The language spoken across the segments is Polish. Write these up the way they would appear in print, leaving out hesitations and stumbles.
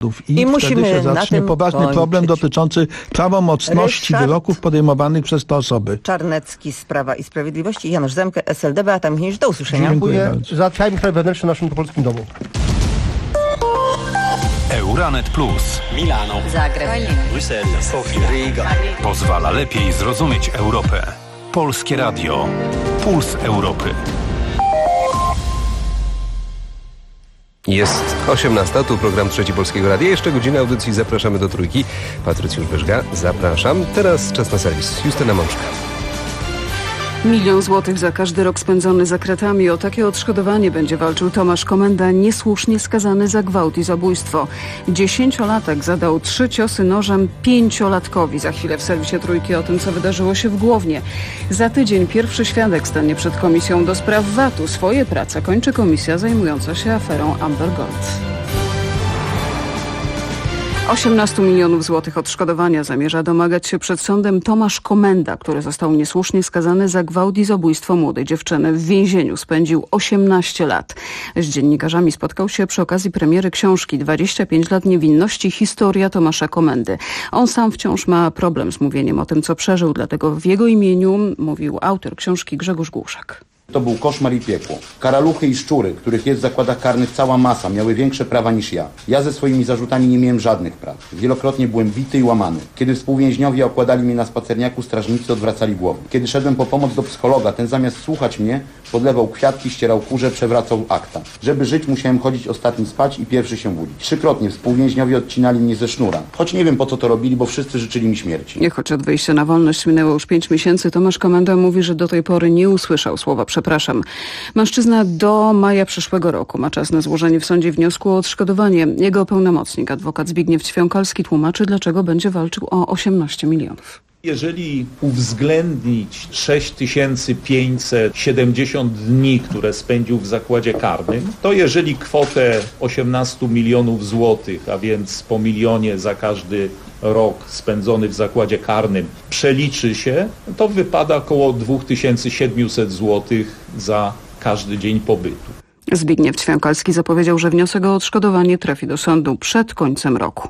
I musimy wtedy się na zacznie tym poważny kończyć. problem dotyczący prawomocności Ryszard wyroków podejmowanych przez te osoby. Czarnecki z Prawa i Sprawiedliwości, Janusz Zemke, SLD, Beata Michniewicz. Do usłyszenia. Dziękuję. Załatwiajmy sprawy wewnętrzne w naszym polskim domu. Euranet Plus. Milano, Zagreb, Bruksela, Sofia, Riga. Pozwala lepiej zrozumieć Europę. Polskie Radio. Puls Europy. Jest 18, tu program Trzeci Polskiego Radia. Jeszcze godzina audycji. Zapraszamy do Trójki. Patrycjusz Wyżga, zapraszam. Teraz czas na serwis. Justyna Mączka. 1 000 000 złotych za każdy rok spędzony za kratami. O takie odszkodowanie będzie walczył Tomasz Komenda, niesłusznie skazany za gwałt i zabójstwo. 10-latek zadał 3 ciosy nożem 5-latkowi. Za chwilę w serwisie Trójki o tym, co wydarzyło się w Głownie. Za tydzień pierwszy świadek stanie przed Komisją do Spraw VAT-u. Swoje prace kończy komisja zajmująca się aferą Amber Gold. 18 milionów złotych odszkodowania zamierza domagać się przed sądem Tomasz Komenda, który został niesłusznie skazany za gwałt i zabójstwo młodej dziewczyny. W więzieniu spędził 18 lat. Z dziennikarzami spotkał się przy okazji premiery książki 25 lat niewinności. Historia Tomasza Komendy. On sam wciąż ma problem z mówieniem o tym, co przeżył, dlatego w jego imieniu mówił autor książki Grzegorz Głuszak. To był koszmar i piekło. Karaluchy i szczury, których jest w zakładach karnych cała masa, miały większe prawa niż ja. Ja ze swoimi zarzutami nie miałem żadnych praw. Wielokrotnie byłem bity i łamany. Kiedy współwięźniowie okładali mnie na spacerniaku, strażnicy odwracali głowy. Kiedy szedłem po pomoc do psychologa, ten zamiast słuchać mnie, podlewał kwiatki, ścierał kurze, przewracał akta. Żeby żyć, musiałem chodzić ostatni spać i pierwszy się budzić. 3-krotnie współwięźniowie odcinali mnie ze sznura. Choć nie wiem, po co to robili, bo wszyscy życzyli mi śmierci. Choć od wyjścia na wolność minęło już 5 miesięcy, Tomasz Komenda mówi, że do tej pory nie usłyszał słowa przepraszam. Mężczyzna do maja przyszłego roku ma czas na złożenie w sądzie wniosku o odszkodowanie. Jego pełnomocnik, adwokat Zbigniew Ćwiąkalski, tłumaczy, dlaczego będzie walczył o 18 milionów. Jeżeli uwzględnić 6570 dni, które spędził w zakładzie karnym, to jeżeli kwotę 18 milionów złotych, a więc po milionie za każdy rok spędzony w zakładzie karnym przeliczy się, to wypada około 2700 złotych za każdy dzień pobytu. Zbigniew Ćwiąkalski zapowiedział, że wniosek o odszkodowanie trafi do sądu przed końcem roku.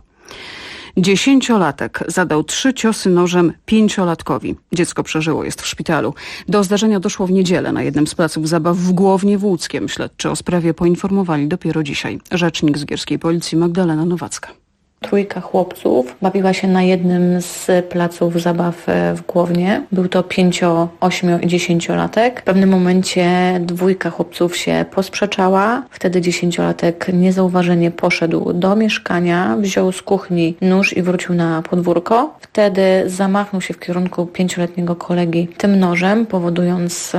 10-latek zadał 3 ciosy nożem 5-latkowi. Dziecko przeżyło, jest w szpitalu. Do zdarzenia doszło w niedzielę na jednym z placów zabaw w Głownie w Łódzkiem. Śledczy o sprawie poinformowali dopiero dzisiaj. Rzecznik zgierskiej policji Magdalena Nowacka. 3 chłopców bawiła się na jednym z placów zabaw w Głownie. Był to 5, 8 i 10-latek. W pewnym momencie 2 chłopców się posprzeczała. Wtedy 10-latek niezauważenie poszedł do mieszkania, wziął z kuchni nóż i wrócił na podwórko. Wtedy zamachnął się w kierunku 5-letniego kolegi tym nożem, powodując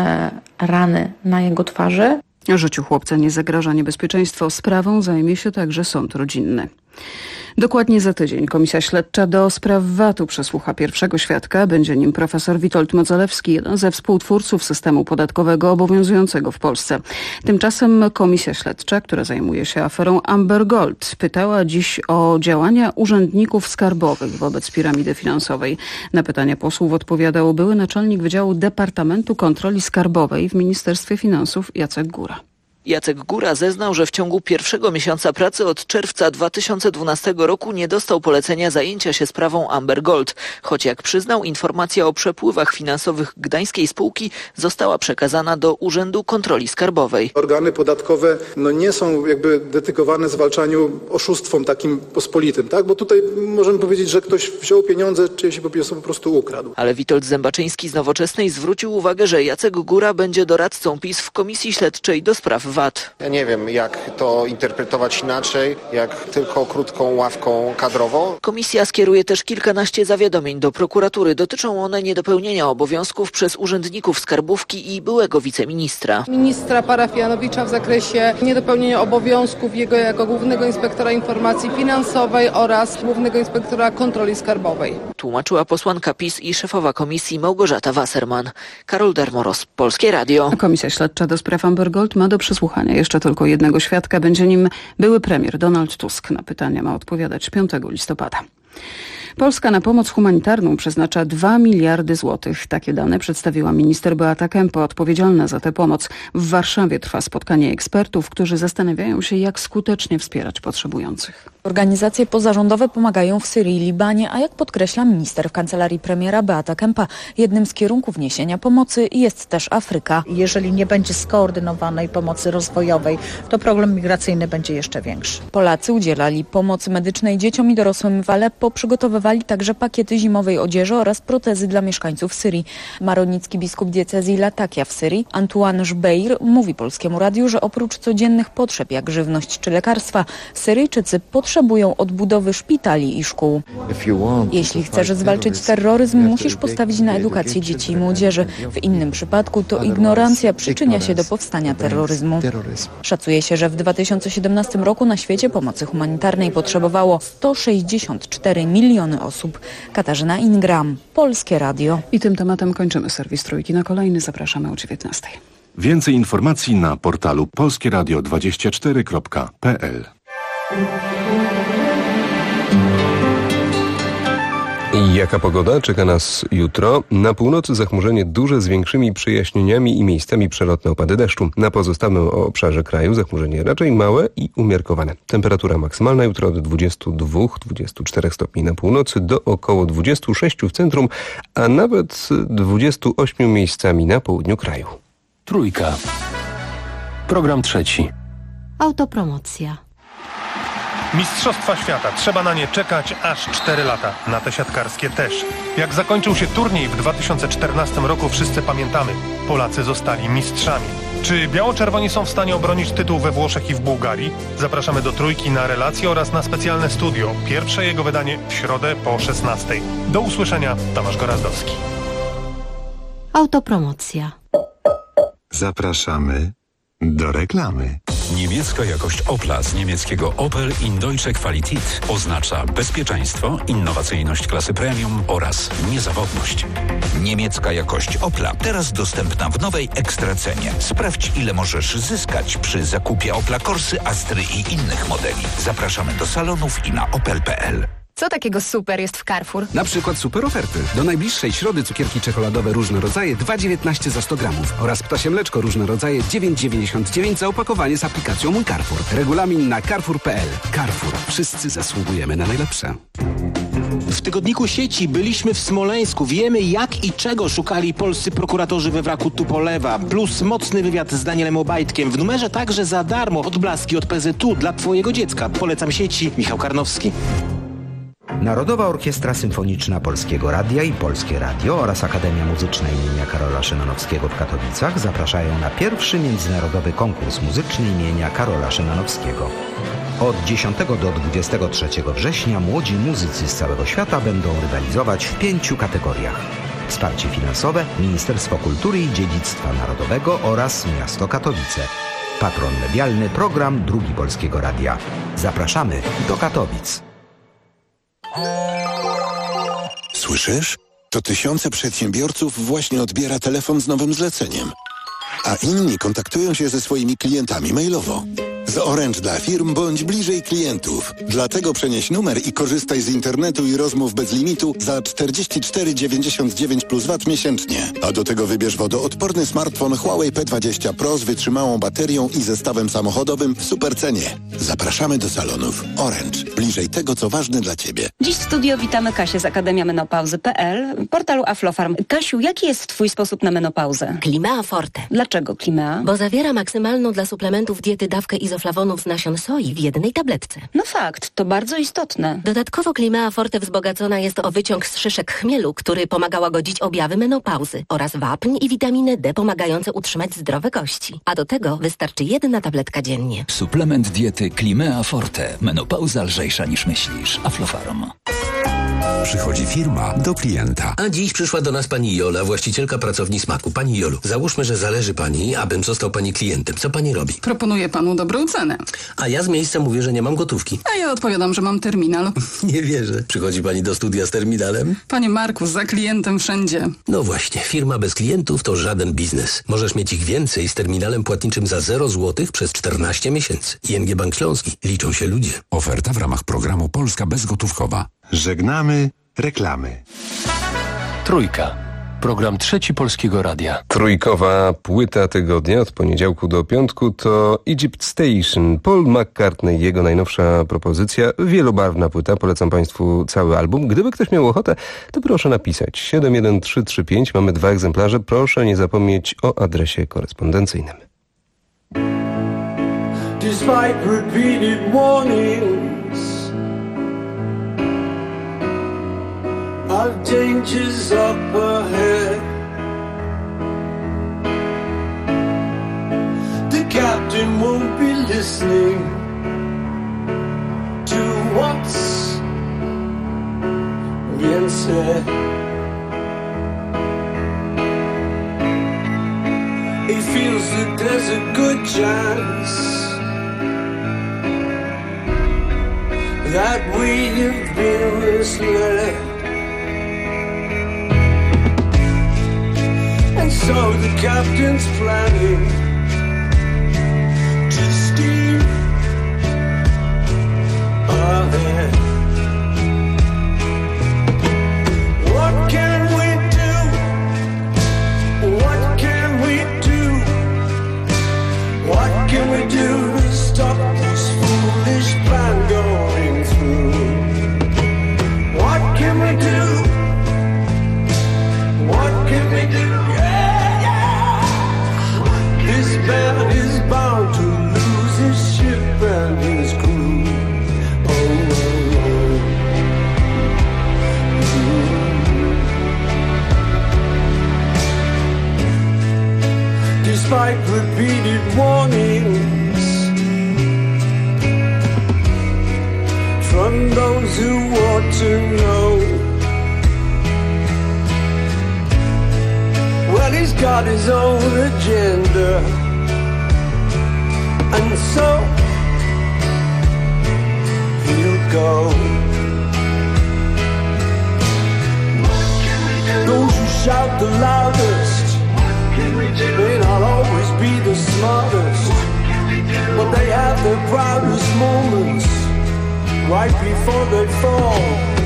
rany na jego twarzy. Życiu chłopca nie zagraża niebezpieczeństwo. Sprawą zajmie się także sąd rodzinny. Dokładnie za tydzień Komisja Śledcza do spraw VAT-u przesłucha pierwszego świadka. Będzie nim profesor Witold Modzelewski, jeden ze współtwórców systemu podatkowego obowiązującego w Polsce. Tymczasem Komisja Śledcza, która zajmuje się aferą Amber Gold, pytała dziś o działania urzędników skarbowych wobec piramidy finansowej. Na pytania posłów odpowiadał były naczelnik Wydziału Departamentu Kontroli Skarbowej w Ministerstwie Finansów Jacek Góra. Jacek Góra zeznał, że w ciągu pierwszego miesiąca pracy od czerwca 2012 roku nie dostał polecenia zajęcia się sprawą Amber Gold, choć jak przyznał, informacja o przepływach finansowych gdańskiej spółki została przekazana do Urzędu Kontroli Skarbowej. Organy podatkowe nie są jakby dedykowane zwalczaniu oszustwom takim pospolitym, tak? Bo tutaj możemy powiedzieć, że ktoś wziął pieniądze, czy się po prostu ukradł. Ale Witold Zębaczyński z Nowoczesnej zwrócił uwagę, że Jacek Góra będzie doradcą PiS w Komisji Śledczej do spraw VAT. Ja nie wiem, jak to interpretować inaczej, jak tylko krótką ławką kadrową. Komisja skieruje też kilkanaście zawiadomień do prokuratury. Dotyczą one niedopełnienia obowiązków przez urzędników skarbówki i byłego wiceministra. Ministra Parafianowicza w zakresie niedopełnienia obowiązków jego jako głównego inspektora informacji finansowej oraz głównego inspektora kontroli skarbowej. Tłumaczyła posłanka PiS i szefowa komisji Małgorzata Wasserman. Karol Dermoros, Polskie Radio. Komisja Śledcza do spraw Amber Gold ma do przesłuchania jeszcze tylko jednego świadka. Będzie nim były premier Donald Tusk. Na pytania ma odpowiadać 5 listopada. Polska na pomoc humanitarną przeznacza 2 miliardy złotych. Takie dane przedstawiła minister Beata Kempa, odpowiedzialna za tę pomoc. W Warszawie trwa spotkanie ekspertów, którzy zastanawiają się, jak skutecznie wspierać potrzebujących. Organizacje pozarządowe pomagają w Syrii i Libanie, a jak podkreśla minister w kancelarii premiera Beata Kempa, jednym z kierunków niesienia pomocy jest też Afryka. Jeżeli nie będzie skoordynowanej pomocy rozwojowej, to problem migracyjny będzie jeszcze większy. Polacy udzielali pomocy medycznej dzieciom i dorosłym w Aleppo, przygotowywali także pakiety zimowej odzieży oraz protezy dla mieszkańców Syrii. Maronicki biskup diecezji Latakia w Syrii, Antoine Żbeir, mówi Polskiemu Radiu, że oprócz codziennych potrzeb jak żywność czy lekarstwa, Syryjczycy potrzebują odbudowy szpitali i szkół. Jeśli chcesz zwalczyć terroryzm, musisz postawić na edukację dzieci i młodzieży. W innym przypadku to ignorancja przyczynia się do powstania terroryzmu. Szacuje się, że w 2017 roku na świecie pomocy humanitarnej potrzebowało 164 miliony osób. Katarzyna Ingram, Polskie Radio. I tym tematem kończymy serwis Trójki. Na kolejny zapraszamy o 19:00. Więcej informacji na portalu polskieradio24.pl. I jaka pogoda czeka nas jutro? Na północy zachmurzenie duże z większymi przejaśnieniami i miejscami przelotne opady deszczu. Na pozostałym obszarze kraju zachmurzenie raczej małe i umiarkowane. Temperatura maksymalna jutro od 22-24 stopni na północy do około 26 w centrum, a nawet 28 miejscami na południu kraju. Trójka. Program trzeci. Autopromocja. Mistrzostwa świata. Trzeba na nie czekać aż 4 lata. Na te siatkarskie też. Jak zakończył się turniej w 2014 roku, wszyscy pamiętamy. Polacy zostali mistrzami. Czy biało-czerwoni są w stanie obronić tytuł we Włoszech i w Bułgarii? Zapraszamy do Trójki na relacje oraz na specjalne studio. Pierwsze jego wydanie w środę po 16:00. Do usłyszenia. Tomasz Gorazdowski. Autopromocja. Zapraszamy do reklamy. Niemiecka jakość Opla z niemieckiego Opel in Deutsche Qualität oznacza bezpieczeństwo, innowacyjność klasy premium oraz niezawodność. Niemiecka jakość Opla teraz dostępna w nowej ekstracenie. Sprawdź, ile możesz zyskać przy zakupie Opla Corsy, Astry i innych modeli. Zapraszamy do salonów i na opel.pl. Co takiego super jest w Carrefour? Na przykład super oferty. Do najbliższej środy cukierki czekoladowe różne rodzaje 2,19 za 100 gramów oraz ptasie mleczko różne rodzaje 9,99 za opakowanie z aplikacją Mój Carrefour. Regulamin na carrefour.pl. Carrefour. Wszyscy zasługujemy na najlepsze. W tygodniku sieci byliśmy w Smoleńsku. Wiemy, jak i czego szukali polscy prokuratorzy we wraku Tupolewa. Plus mocny wywiad z Danielem Obajtkiem. W numerze także za darmo odblaski od PZU dla twojego dziecka. Polecam sieci. Michał Karnowski. Narodowa Orkiestra Symfoniczna Polskiego Radia i Polskie Radio oraz Akademia Muzyczna imienia Karola Szymanowskiego w Katowicach zapraszają na pierwszy międzynarodowy konkurs muzyczny imienia Karola Szymanowskiego. Od 10 do 23 września młodzi muzycy z całego świata będą rywalizować w 5 kategoriach. Wsparcie finansowe Ministerstwo Kultury i Dziedzictwa Narodowego oraz Miasto Katowice. Patron medialny Program Drugi Polskiego Radia. Zapraszamy do Katowic. Słyszysz? To tysiące przedsiębiorców właśnie odbiera telefon z nowym zleceniem. A inni kontaktują się ze swoimi klientami mailowo. Z Orange dla firm bądź bliżej klientów. Dlatego przenieś numer i korzystaj z internetu i rozmów bez limitu za 44,99 plus VAT miesięcznie. A do tego wybierz wodoodporny smartfon Huawei P20 Pro z wytrzymałą baterią i zestawem samochodowym w supercenie. Zapraszamy do salonów. Orange. Bliżej tego, co ważne dla Ciebie. Dziś w studio witamy Kasię z Akademia Menopauzy.pl, portalu Aflofarm. Kasiu, jaki jest Twój sposób na menopauzę? Climea Forte. Dlaczego Climea? Bo zawiera maksymalną dla suplementów diety dawkę izoflawonów z nasion soi w jednej tabletce. No fakt, to bardzo istotne. Dodatkowo Climea Forte wzbogacona jest o wyciąg z szyszek chmielu, który pomaga łagodzić objawy menopauzy oraz wapń i witaminę D pomagające utrzymać zdrowe kości. A do tego wystarczy 1 tabletka dziennie. Suplement diety Climea Forte. Menopauza lżejsza niż myślisz. Aflofarm. Przychodzi firma do klienta. A dziś przyszła do nas pani Jola, właścicielka pracowni Smaku. Pani Jolu, załóżmy, że zależy pani, abym został pani klientem. Co pani robi? Proponuję panu dobrą cenę. A ja z miejsca mówię, że nie mam gotówki. A ja odpowiadam, że mam terminal. Nie wierzę. Przychodzi pani do studia z terminalem? Panie Marku, za klientem wszędzie. No właśnie, firma bez klientów to żaden biznes. Możesz mieć ich więcej z terminalem płatniczym za 0 zł przez 14 miesięcy. ING Bank Śląski. Liczą się ludzie. Oferta w ramach programu Polska Bezgotówkowa. Żegnamy Reklamy. Trójka. Program Trzeci Polskiego Radia. Trójkowa płyta tygodnia od poniedziałku do piątku to Egypt Station. Paul McCartney, jego najnowsza propozycja. Wielobarwna płyta. Polecam Państwu cały album. Gdyby ktoś miał ochotę, to proszę napisać 71335. Mamy 2 egzemplarze. Proszę nie zapomnieć o adresie korespondencyjnym. Despite repeated warnings of dangers up ahead, the captain won't be listening to what's being said. He feels that there's a good chance that we have been misled. And so the captain's planning to steam ahead. What can we do? What can we do? What can we do to stop this foolish plan going through? What can we do? What can we do? This man is bound to lose his ship and his crew. Oh, oh, oh. Despite repeated warnings from those who ought to know, well, he's got his own agenda, and so he'll go. Those who shout the loudest may not always be the smartest, but they have their proudest moments right before they fall.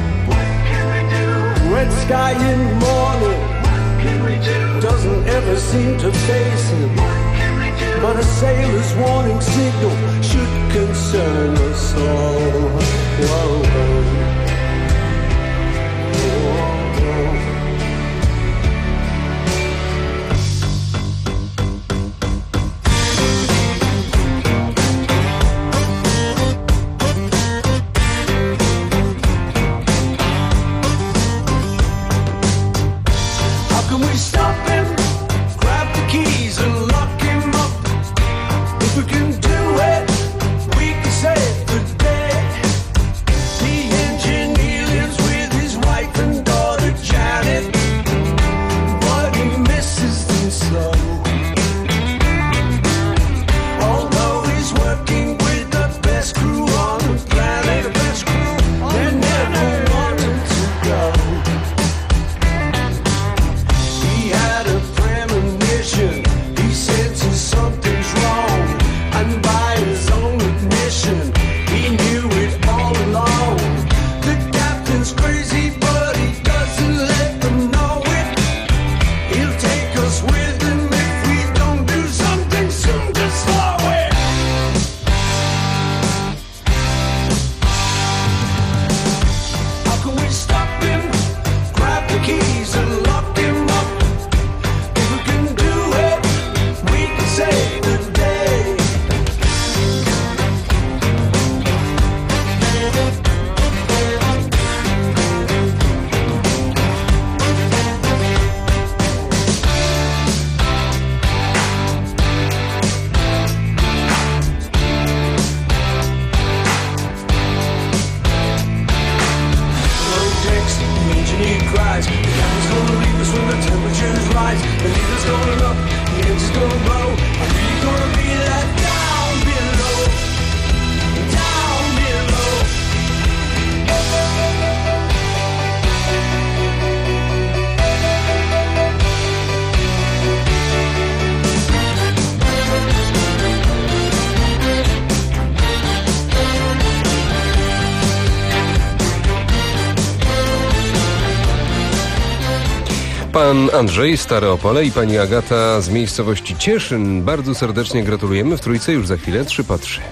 Red sky in the morning doesn't ever seem to face him, but a sailor's warning signal should concern us all. Whoa, whoa. Pan Andrzej, Stare Opole i pani Agata z miejscowości Cieszyn. Bardzo serdecznie gratulujemy. W Trójce już za chwilę 3 po 3.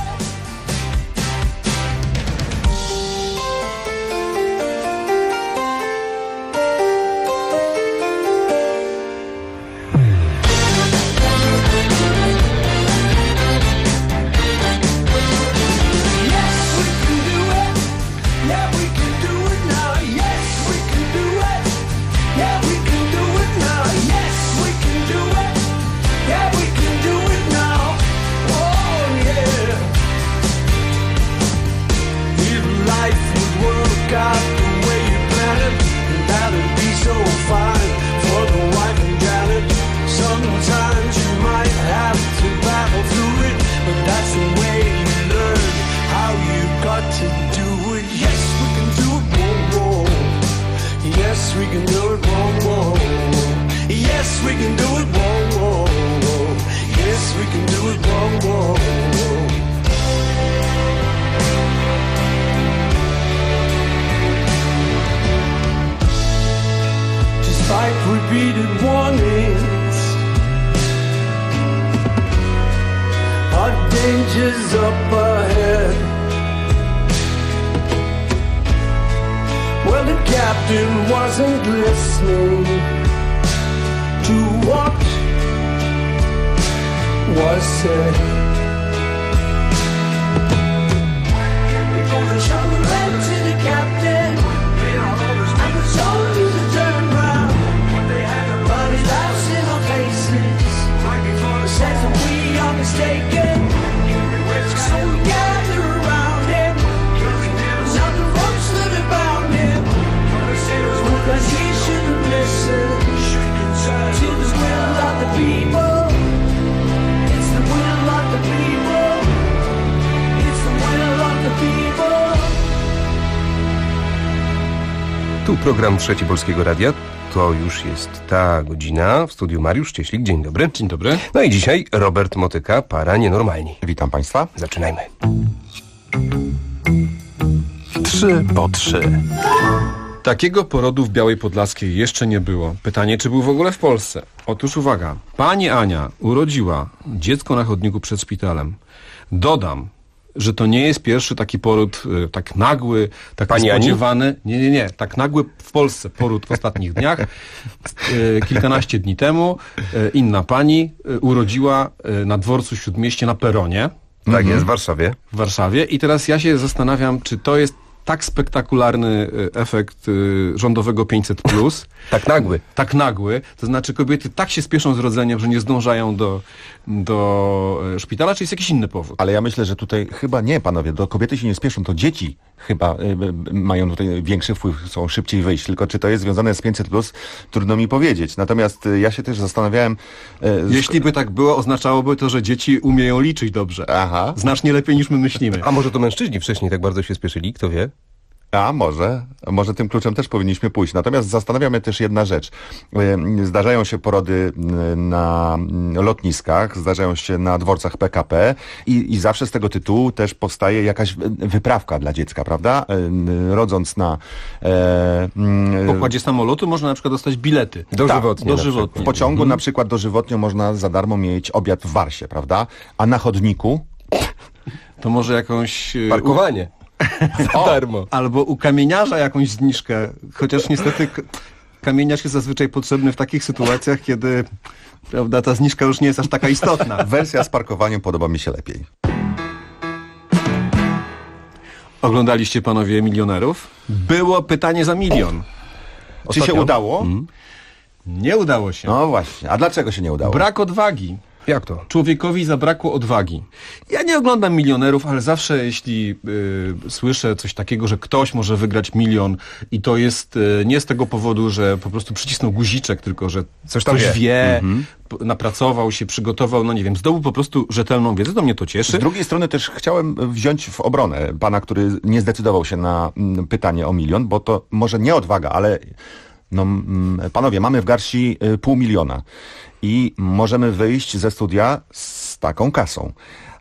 Repeated warnings, our dangers up ahead. Well, the captain wasn't listening to what was said. Before the shuttle led to the captain, I was told you to turn round. Says that we are mistaken, so we gather around him. Now the ropes that are bound him, because he shouldn't listen to the will of the people. It's the will of the people. It's the will of the people. Tu program Trzeci Polskiego Radia. To już jest ta godzina. W studiu Mariusz Cieślik. Dzień dobry. Dzień dobry. No i dzisiaj Robert Motyka, Para Nienormalni. Witam Państwa. Zaczynajmy. 3 po 3. Takiego porodu w Białej Podlaskiej jeszcze nie było. Pytanie, czy był w ogóle w Polsce? Otóż uwaga. Pani Ania urodziła dziecko na chodniku przed szpitalem. Dodam, że to nie jest pierwszy taki poród, tak nagły, tak niespodziewany. Nie. Tak nagły w Polsce poród w ostatnich dniach. Kilkanaście dni temu inna pani urodziła na dworcu Śródmieście na peronie. Tak jest, w Warszawie. W Warszawie. I teraz ja się zastanawiam, czy to jest tak spektakularny efekt rządowego 500+. Tak nagły. To znaczy kobiety tak się spieszą z rodzeniem, że nie zdążają do szpitala, czy jest jakiś inny powód? Ale ja myślę, że tutaj chyba nie, panowie. Do kobiety się nie spieszą, to dzieci chyba mają tutaj większy wpływ, chcą szybciej wyjść. Tylko czy to jest związane z 500+, trudno mi powiedzieć. Natomiast ja się też zastanawiałem... Jeśli by tak było, oznaczałoby to, że dzieci umieją liczyć dobrze. Aha. Znacznie lepiej niż my myślimy. A może to mężczyźni wcześniej tak bardzo się spieszyli? Kto wie? A może tym kluczem też powinniśmy pójść. Natomiast zastanawia mnie też jedna rzecz. Zdarzają się porody na lotniskach, zdarzają się na dworcach PKP i zawsze z tego tytułu też powstaje jakaś wyprawka dla dziecka, prawda? Rodząc na... W pokładzie samolotu można na przykład dostać bilety. Dożywotnie. W pociągu na przykład dożywotnio można za darmo mieć obiad w Warsie, prawda? A na chodniku? To może jakąś... Parkowanie. Za darmo. Albo u kamieniarza jakąś zniżkę. Chociaż niestety kamieniarz jest zazwyczaj potrzebny w takich sytuacjach, kiedy, prawda, ta zniżka już nie jest aż taka istotna. Wersja z parkowaniem podoba mi się lepiej. Oglądaliście panowie Milionerów? Było pytanie za milion. Czy się udało? Nie udało się. No właśnie. A dlaczego się nie udało? Brak odwagi. Jak to? Człowiekowi zabrakło odwagi. Ja nie oglądam Milionerów, ale zawsze jeśli słyszę coś takiego, że ktoś może wygrać milion i to jest nie z tego powodu, że po prostu przycisnął guziczek, tylko że coś wie, napracował się, przygotował, no nie wiem, zdobył po prostu rzetelną wiedzę, to mnie to cieszy. Z drugiej strony też chciałem wziąć w obronę pana, który nie zdecydował się na pytanie o milion, bo to może nie odwaga, ale no, panowie, mamy w garści 500 000 i możemy wyjść ze studia z taką kasą.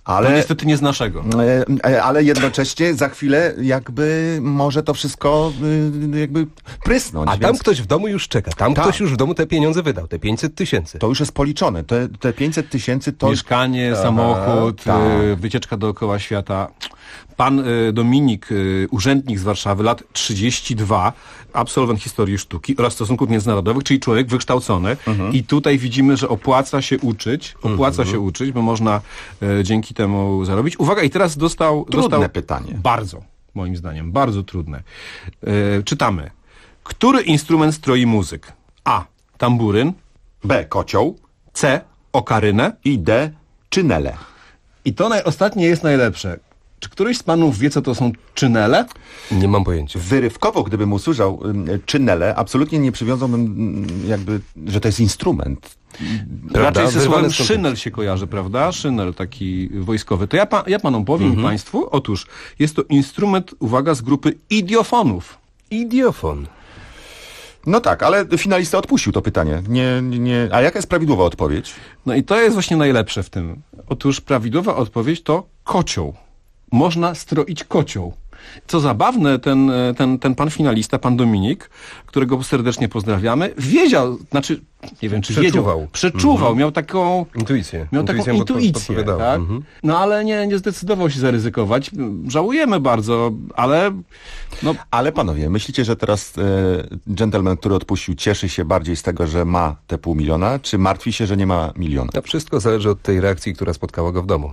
Ale no niestety nie z naszego. Ale jednocześnie za chwilę jakby może to wszystko jakby prysnąć. A tam ktoś w domu już czeka. Ktoś już w domu te pieniądze wydał, te 500 tysięcy. To już jest policzone. Te 500 tysięcy to... Mieszkanie, samochód, wycieczka dookoła świata. Pan Dominik, urzędnik z Warszawy, lat 32, absolwent historii sztuki oraz stosunków międzynarodowych, czyli człowiek wykształcony. I tutaj widzimy, że opłaca się uczyć, bo można dzięki temu zarobić. Uwaga, i teraz dostał pytanie. Bardzo, moim zdaniem, bardzo trudne. Czytamy. Który instrument stroi muzyk? A. Tamburyn. B. Kocioł. C. Okarynę. I D. Czynele. I to ostatnie jest najlepsze. Czy któryś z panów wie, co to są czynele? Nie mam pojęcia. Wyrywkowo, gdybym usłyszał czynele, absolutnie nie przywiązałbym jakby, że to jest instrument. Raczej ze słowem szynel się kojarzy, prawda? Szynel taki wojskowy. To ja panom powiem państwu, otóż jest to instrument, uwaga, z grupy idiofonów. Idiofon. No tak, ale finalista odpuścił to pytanie. A jaka jest prawidłowa odpowiedź? No i to jest właśnie najlepsze w tym. Otóż prawidłowa odpowiedź to kocioł. Można stroić kocioł. Co zabawne, ten pan finalista, pan Dominik, którego serdecznie pozdrawiamy, wiedział, znaczy, nie wiem czy przeczuwał, miał taką intuicję. Tak? No ale nie zdecydował się zaryzykować. Żałujemy bardzo, ale... No. Ale panowie, myślicie, że teraz dżentelmen, który odpuścił, cieszy się bardziej z tego, że ma te 500 000, czy martwi się, że nie ma 1 000 000? To wszystko zależy od tej reakcji, która spotkała go w domu.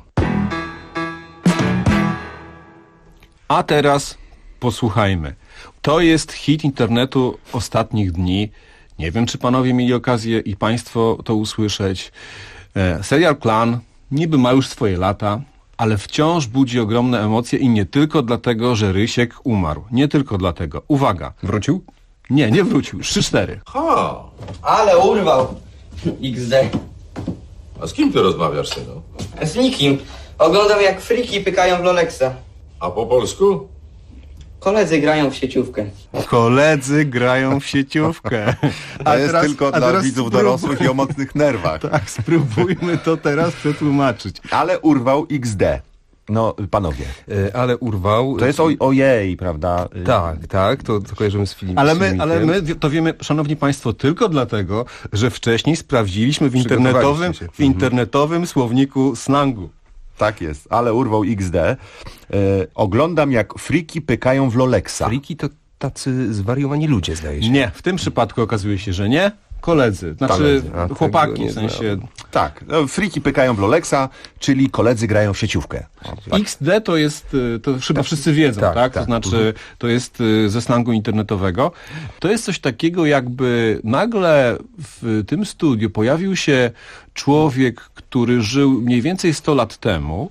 A teraz posłuchajmy. To jest hit internetu ostatnich dni. Nie wiem, czy panowie mieli okazję i państwo to usłyszeć. Serial Klan niby ma już swoje lata, ale wciąż budzi ogromne emocje i nie tylko dlatego, że Rysiek umarł. Nie tylko dlatego. Uwaga. Wrócił? Nie wrócił. 3-4. Ha, ale urwał. XD. A z kim ty rozmawiasz, synu? Z nikim. Oglądam jak friki pykają w Lolexa. A po polsku? Koledzy grają w sieciówkę. Koledzy grają w sieciówkę. To jest tylko dla widzów dorosłych i o mocnych nerwach. Tak, spróbujmy to teraz przetłumaczyć. Ale urwał XD. No, panowie. Ale urwał... To jest ojej, prawda? Tak, to kojarzymy z filmem. Ale my to wiemy, szanowni państwo, tylko dlatego, że wcześniej sprawdziliśmy w internetowym słowniku slangu. Tak jest, ale urwał XD. Oglądam jak friki pykają w Lolexa. Friki to tacy zwariowani ludzie, zdaje się. Nie, w tym przypadku okazuje się, że nie. Koledzy, znaczy chłopaki, w sensie... Tak, friki pykają w Lolexa, czyli koledzy grają w sieciówkę. XD to jest, to chyba wszyscy wiedzą, tak? To znaczy, to jest ze slangu internetowego. To jest coś takiego, jakby nagle w tym studiu pojawił się człowiek, który żył mniej więcej 100 lat temu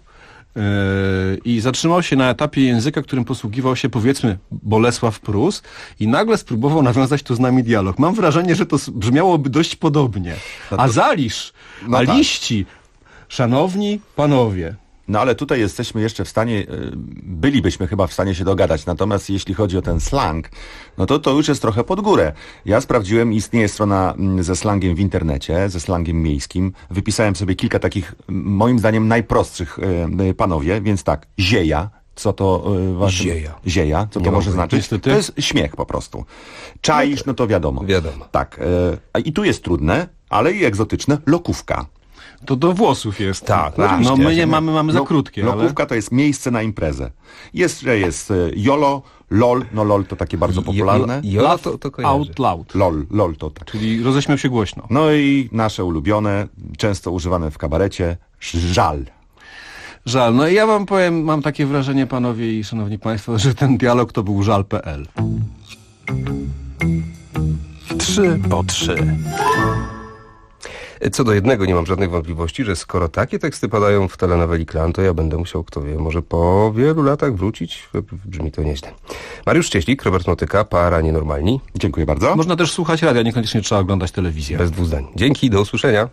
i zatrzymał się na etapie języka, którym posługiwał się, powiedzmy, Bolesław Prus i nagle spróbował nawiązać tu z nami dialog. Mam wrażenie, że to brzmiałoby dość podobnie. A Zalisz, liści, szanowni panowie. No ale tutaj jesteśmy jeszcze w stanie, bylibyśmy chyba w stanie się dogadać, natomiast jeśli chodzi o ten slang, no to już jest trochę pod górę. Ja sprawdziłem, istnieje strona ze slangiem w internecie, ze slangiem miejskim. Wypisałem sobie kilka takich, moim zdaniem, najprostszych, panowie, więc tak, zieja. Co to zieja, co to może znaczyć? To jest śmiech po prostu. Czaisz, no to wiadomo. Tak. I tu jest trudne, ale i egzotyczne, lokówka. To do włosów jest. Tak. No my nie mamy za krótkie. Lokówka to jest miejsce na imprezę. Jest YOLO, LOL, no LOL to takie bardzo popularne. YOLO to kojarzy. Out loud. LOL to tak. Czyli roześmiał się głośno. No i nasze ulubione, często używane w kabarecie, żal. Żal. No i ja wam powiem, mam takie wrażenie, panowie i szanowni państwo, że ten dialog to był żal.pl. 3 po 3. Co do jednego nie mam żadnych wątpliwości, że skoro takie teksty padają w telenoweli Klan, to ja będę musiał, kto wie, może po wielu latach wrócić. Brzmi to nieźle. Mariusz Cieślik, Robert Motyka, Para Nienormalni. Dziękuję bardzo. Można też słuchać radia, niekoniecznie trzeba oglądać telewizję. Bez dwóch zdań. Dzięki, do usłyszenia.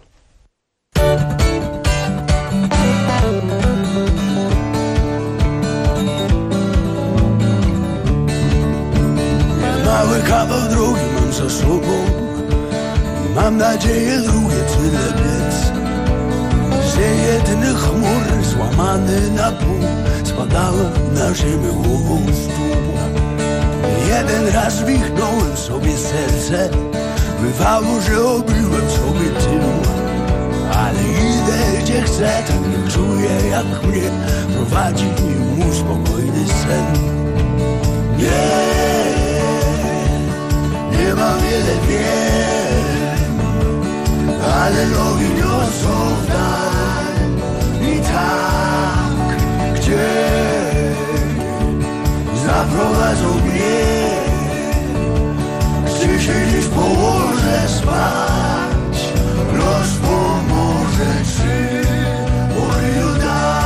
Mały kawał drogi mam za sobą. Mam nadzieję drugie tyle biec. przejedny chmur złamany na pół spadałem na ziemię głową w dół. Jeden raz wichnąłem sobie serce, bywało, że obiłem sobie tył. Ale idę gdzie chcę, tak nie czuję jak mnie prowadzi mu spokojny sen. Nie mam wiele wiem, ale nogi niosą w dal. I tak, gdzie zaprowadzą mnie, gdzie się dziś położę spać, los pomoże czy pokryju da.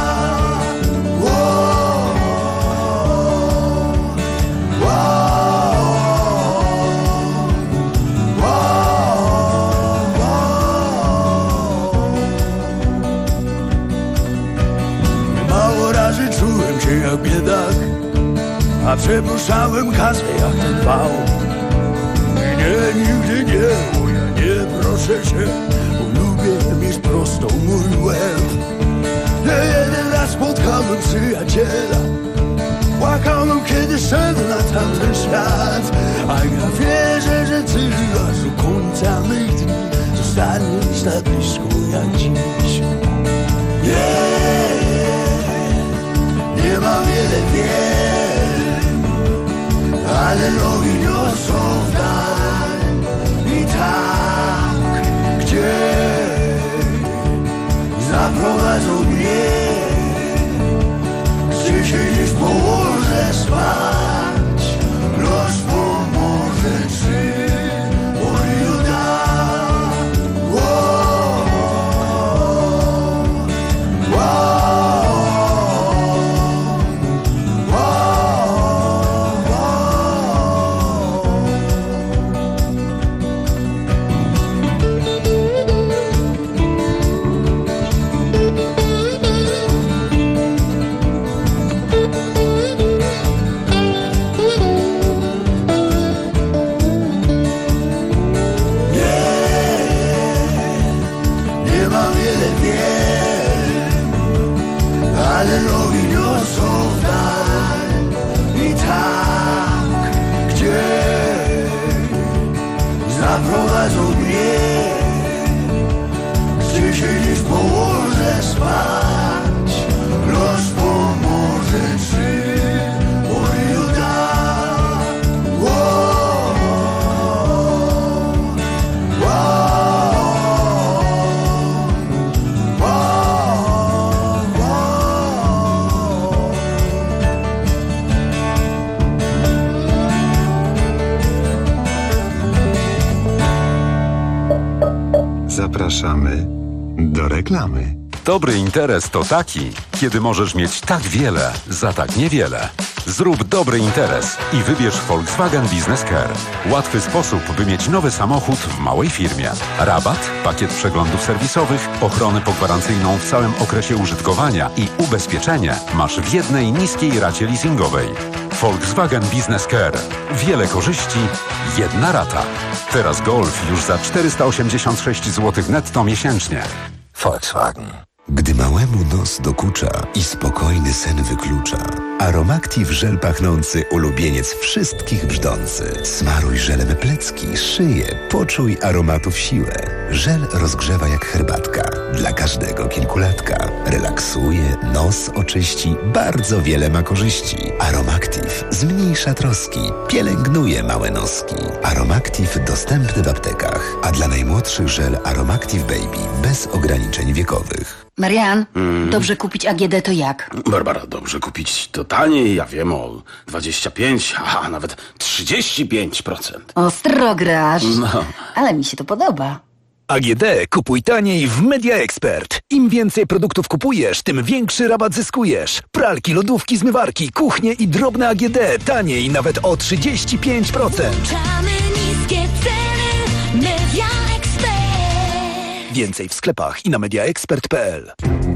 Mało razy czułem się jak biedak, a przepuszczałem kasę jak ten wał. Nie, nigdy nie, bo ja nie proszę się, bo lubię mieć prostą mój łeb. Jeden raz spotkałem przyjaciela, płakałem kiedy szedł na tamten świat. A ja wierzę, że ty aż do końca mych dni zostaniesz tak blisko jak dziś. Nie mam wiele wiem, ale nogi niosą w dal. I tak, gdzie zaprowadzą mnie, gdzie się dziś położę spać, los pomoże czy pokryju da. Ale nogi niosą w dal. I tak, gdzie zaprowadzą mnie, gdzie się dziś położę spać, los pomoże czy pokryju da. Zapraszamy do reklamy. Dobry interes to taki, kiedy możesz mieć tak wiele za tak niewiele. Zrób dobry interes i wybierz Volkswagen Business Care. Łatwy sposób, by mieć nowy samochód w małej firmie. Rabat, pakiet przeglądów serwisowych, ochronę pogwarancyjną w całym okresie użytkowania i ubezpieczenie masz w jednej niskiej racie leasingowej. Volkswagen Business Care. Wiele korzyści, jedna rata. Teraz Golf już za 486 zł netto miesięcznie. Volkswagen. Gdy małemu nos dokucza i spokojny sen wyklucza, Aromactive żel pachnący ulubieniec wszystkich brzdący. Smaruj żelem plecki, szyję, poczuj aromatów siłę. Żel rozgrzewa jak herbatka, dla każdego kilkulatka. Relaksuje, nos oczyści, bardzo wiele ma korzyści. Aromactive zmniejsza troski, pielęgnuje małe noski. Aromactive dostępny w aptekach, a dla najmłodszych żel Aromactive Baby bez ograniczeń wiekowych. Marian, dobrze kupić AGD to jak? Barbara, dobrze kupić to taniej, ja wiem, o 25, a nawet 35%. Ostro grasz, No. ale mi się to podoba. AGD kupuj taniej w Media Expert. Im więcej produktów kupujesz, tym większy rabat zyskujesz. Pralki, lodówki, zmywarki, kuchnie i drobne AGD taniej nawet o 35%. Niskie ceny Media Expert. Więcej w sklepach i na mediaexpert.pl.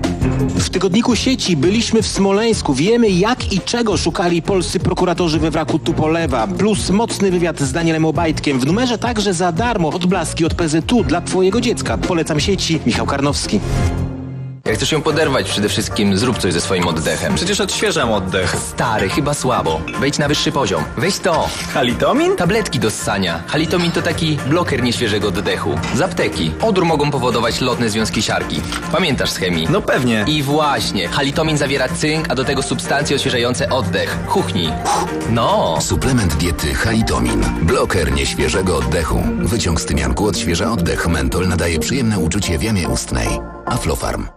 W tygodniku Sieci byliśmy w Smoleńsku. Wiemy, jak i czego szukali polscy prokuratorzy we wraku Tupolewa. Plus mocny wywiad z Danielem Obajtkiem. W numerze także za darmo odblaski od PZU dla twojego dziecka. Polecam Sieci. Michał Karnowski. Jak chcesz ją poderwać, przede wszystkim zrób coś ze swoim oddechem. Przecież odświeżam oddech. Stary, chyba słabo. Wejdź na wyższy poziom. Weź to. Halitomin? Tabletki do ssania. Halitomin to taki bloker nieświeżego oddechu. Z apteki. Odór mogą powodować lotne związki siarki. Pamiętasz z chemii? No pewnie. I właśnie. Halitomin zawiera cynk, a do tego substancje odświeżające oddech. Chuchnij. No. Suplement diety Halitomin. Bloker nieświeżego oddechu. Wyciąg z tymianku odświeża oddech. Mentol nadaje przyjemne uczucie w jamie ustnej. Aflofarm.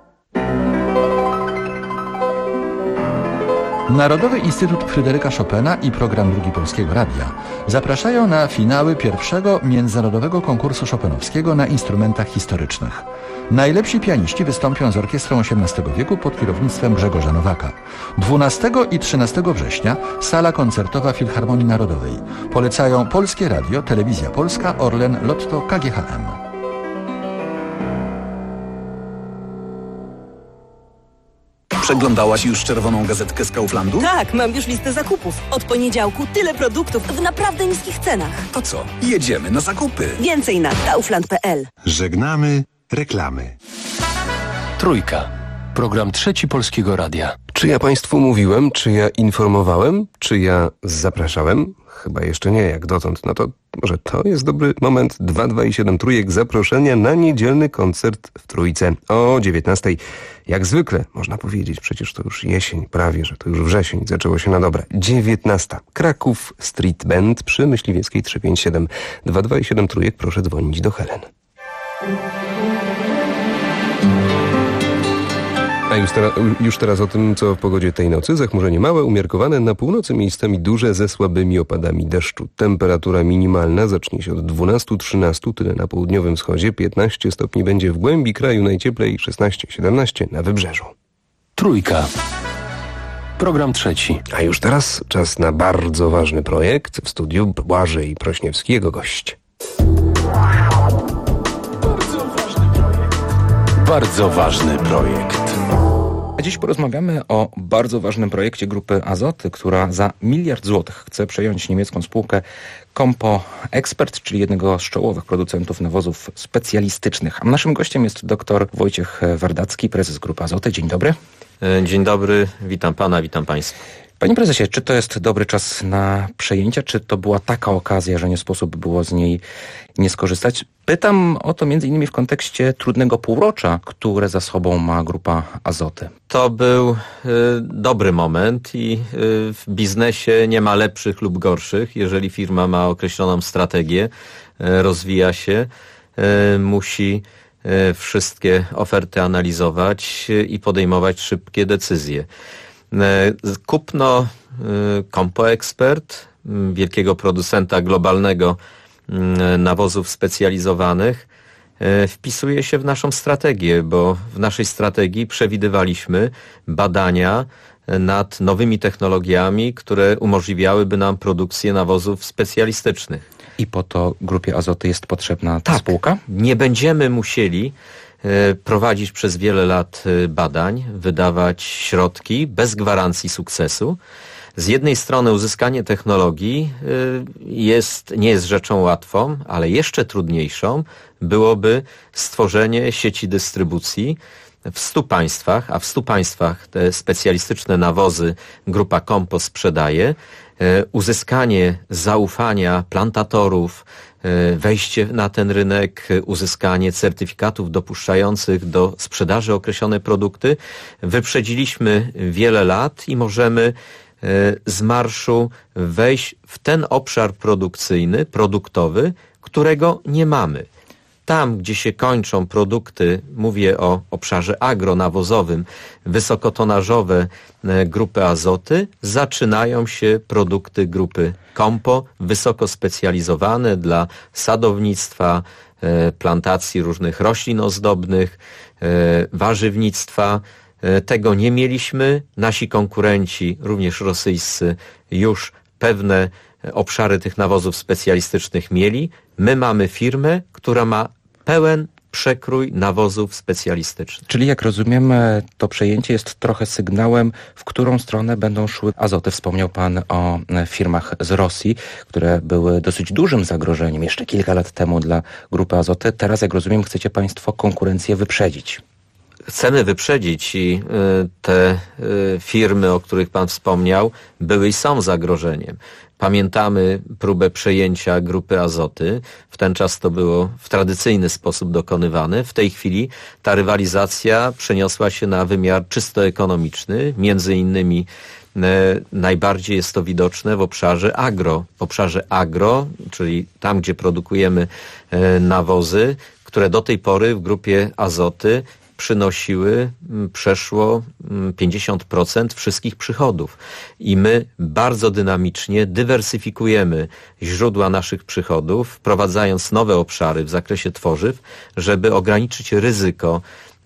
Narodowy Instytut Fryderyka Chopina i program Drugi Polskiego Radia zapraszają na finały pierwszego międzynarodowego konkursu chopinowskiego na instrumentach historycznych. Najlepsi pianiści wystąpią z orkiestrą XVIII wieku pod kierownictwem Grzegorza Nowaka. 12 i 13 września sala koncertowa Filharmonii Narodowej. Polecają Polskie Radio, Telewizja Polska, Orlen, Lotto, KGHM. Przeglądałaś już czerwoną gazetkę z Kauflandu? Tak, mam już listę zakupów. Od poniedziałku tyle produktów w naprawdę niskich cenach. To co? Jedziemy na zakupy. Więcej na kaufland.pl. Żegnamy reklamy. Trójka. Program Trzeci Polskiego Radia. Czy ja Państwu mówiłem, czy ja informowałem, czy ja zapraszałem? Chyba jeszcze nie, jak dotąd. No to może to jest dobry moment. 2, i 7 trójek zaproszenia na niedzielny koncert w Trójce o 19:00. Jak zwykle, można powiedzieć, przecież to już jesień, prawie, że to już wrzesień, zaczęło się na dobre. 19:00. Kraków Street Band przy Myśliwieckiej 357. 2, i 7 trójek, proszę dzwonić do Helen. A już teraz o tym, co w pogodzie tej nocy. Zachmurzenie małe, umiarkowane, na północy miejscami duże ze słabymi opadami deszczu. Temperatura minimalna zacznie się od 12-13, tyle na południowym wschodzie. 15 stopni będzie w głębi kraju, najcieplej 16-17 na wybrzeżu. Trójka. Program trzeci. A już teraz czas na bardzo ważny projekt. W studiu Błażej Prośniewskiego gość. Bardzo ważny projekt. A dziś porozmawiamy o bardzo ważnym projekcie grupy Azoty, która za 1 miliard złotych chce przejąć niemiecką spółkę Compo Expert, czyli jednego z czołowych producentów nawozów specjalistycznych. A naszym gościem jest dr Wojciech Wardacki, prezes grupy Azoty. Dzień dobry. Dzień dobry, witam pana, witam państwa. Panie prezesie, czy to jest dobry czas na przejęcia, czy to była taka okazja, że nie sposób było z niej nie skorzystać? Pytam o to między innymi w kontekście trudnego półrocza, które za sobą ma grupa Azoty. To był dobry moment i w biznesie nie ma lepszych lub gorszych. Jeżeli firma ma określoną strategię, rozwija się, musi wszystkie oferty analizować i podejmować szybkie decyzje. Kupno Compo Expert, wielkiego producenta globalnego nawozów specjalizowanych, wpisuje się w naszą strategię, bo w naszej strategii przewidywaliśmy badania nad nowymi technologiami, które umożliwiałyby nam produkcję nawozów specjalistycznych. I po to grupie Azoty jest potrzebna ta spółka? Nie będziemy musieli prowadzić przez wiele lat badań, wydawać środki bez gwarancji sukcesu. Z jednej strony uzyskanie technologii nie jest rzeczą łatwą, ale jeszcze trudniejszą byłoby stworzenie sieci dystrybucji w 100 państwach, a w 100 państwach te specjalistyczne nawozy grupa Compo sprzedaje. Uzyskanie zaufania plantatorów, wejście na ten rynek, uzyskanie certyfikatów dopuszczających do sprzedaży określone produkty. Wyprzedziliśmy wiele lat i możemy z marszu wejść w ten obszar produkcyjny, produktowy, którego nie mamy. Tam, gdzie się kończą produkty, mówię o obszarze agronawozowym, wysokotonażowe grupy Azoty, zaczynają się produkty grupy Compo, wysoko specjalizowane dla sadownictwa, plantacji różnych roślin ozdobnych, warzywnictwa. Tego nie mieliśmy. Nasi konkurenci, również rosyjscy, już pewne obszary tych nawozów specjalistycznych mieli. My mamy firmę, która ma pełen przekrój nawozów specjalistycznych. Czyli jak rozumiem, to przejęcie jest trochę sygnałem, w którą stronę będą szły Azoty. Wspomniał pan o firmach z Rosji, które były dosyć dużym zagrożeniem jeszcze kilka lat temu dla grupy Azoty. Teraz, jak rozumiem, chcecie państwo konkurencję wyprzedzić. chcemy wyprzedzić i te firmy, o których pan wspomniał, były i są zagrożeniem. Pamiętamy próbę przejęcia Grupy Azoty. W ten czas to było w tradycyjny sposób dokonywane. W tej chwili ta rywalizacja przeniosła się na wymiar czysto ekonomiczny. Między innymi najbardziej jest to widoczne w obszarze agro. W obszarze agro, czyli tam, gdzie produkujemy nawozy, które do tej pory w Grupie Azoty przynosiły przeszło 50% wszystkich przychodów. I my bardzo dynamicznie dywersyfikujemy źródła naszych przychodów, wprowadzając nowe obszary w zakresie tworzyw, żeby ograniczyć ryzyko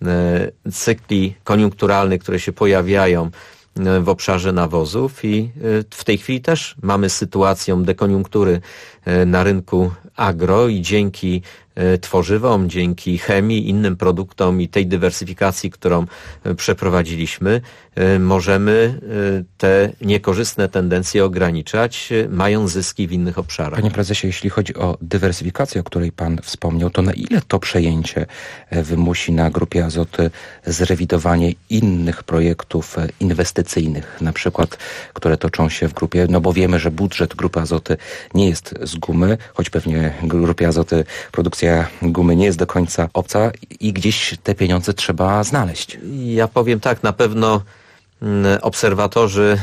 cykli koniunkturalnych, które się pojawiają w obszarze nawozów i w tej chwili też mamy sytuację dekoniunktury na rynku agro i dzięki tworzywom, dzięki chemii, innym produktom i tej dywersyfikacji, którą przeprowadziliśmy, możemy te niekorzystne tendencje ograniczać, mając zyski w innych obszarach. Panie prezesie, jeśli chodzi o dywersyfikację, o której pan wspomniał, to na ile to przejęcie wymusi na Grupie Azoty zrewidowanie innych projektów inwestycyjnych, na przykład, które toczą się w grupie, no bo wiemy, że budżet Grupy Azoty nie jest z gumy, choć pewnie Grupie Azoty produkcja gumy nie jest do końca obca i gdzieś te pieniądze trzeba znaleźć. Ja powiem tak, na pewno obserwatorzy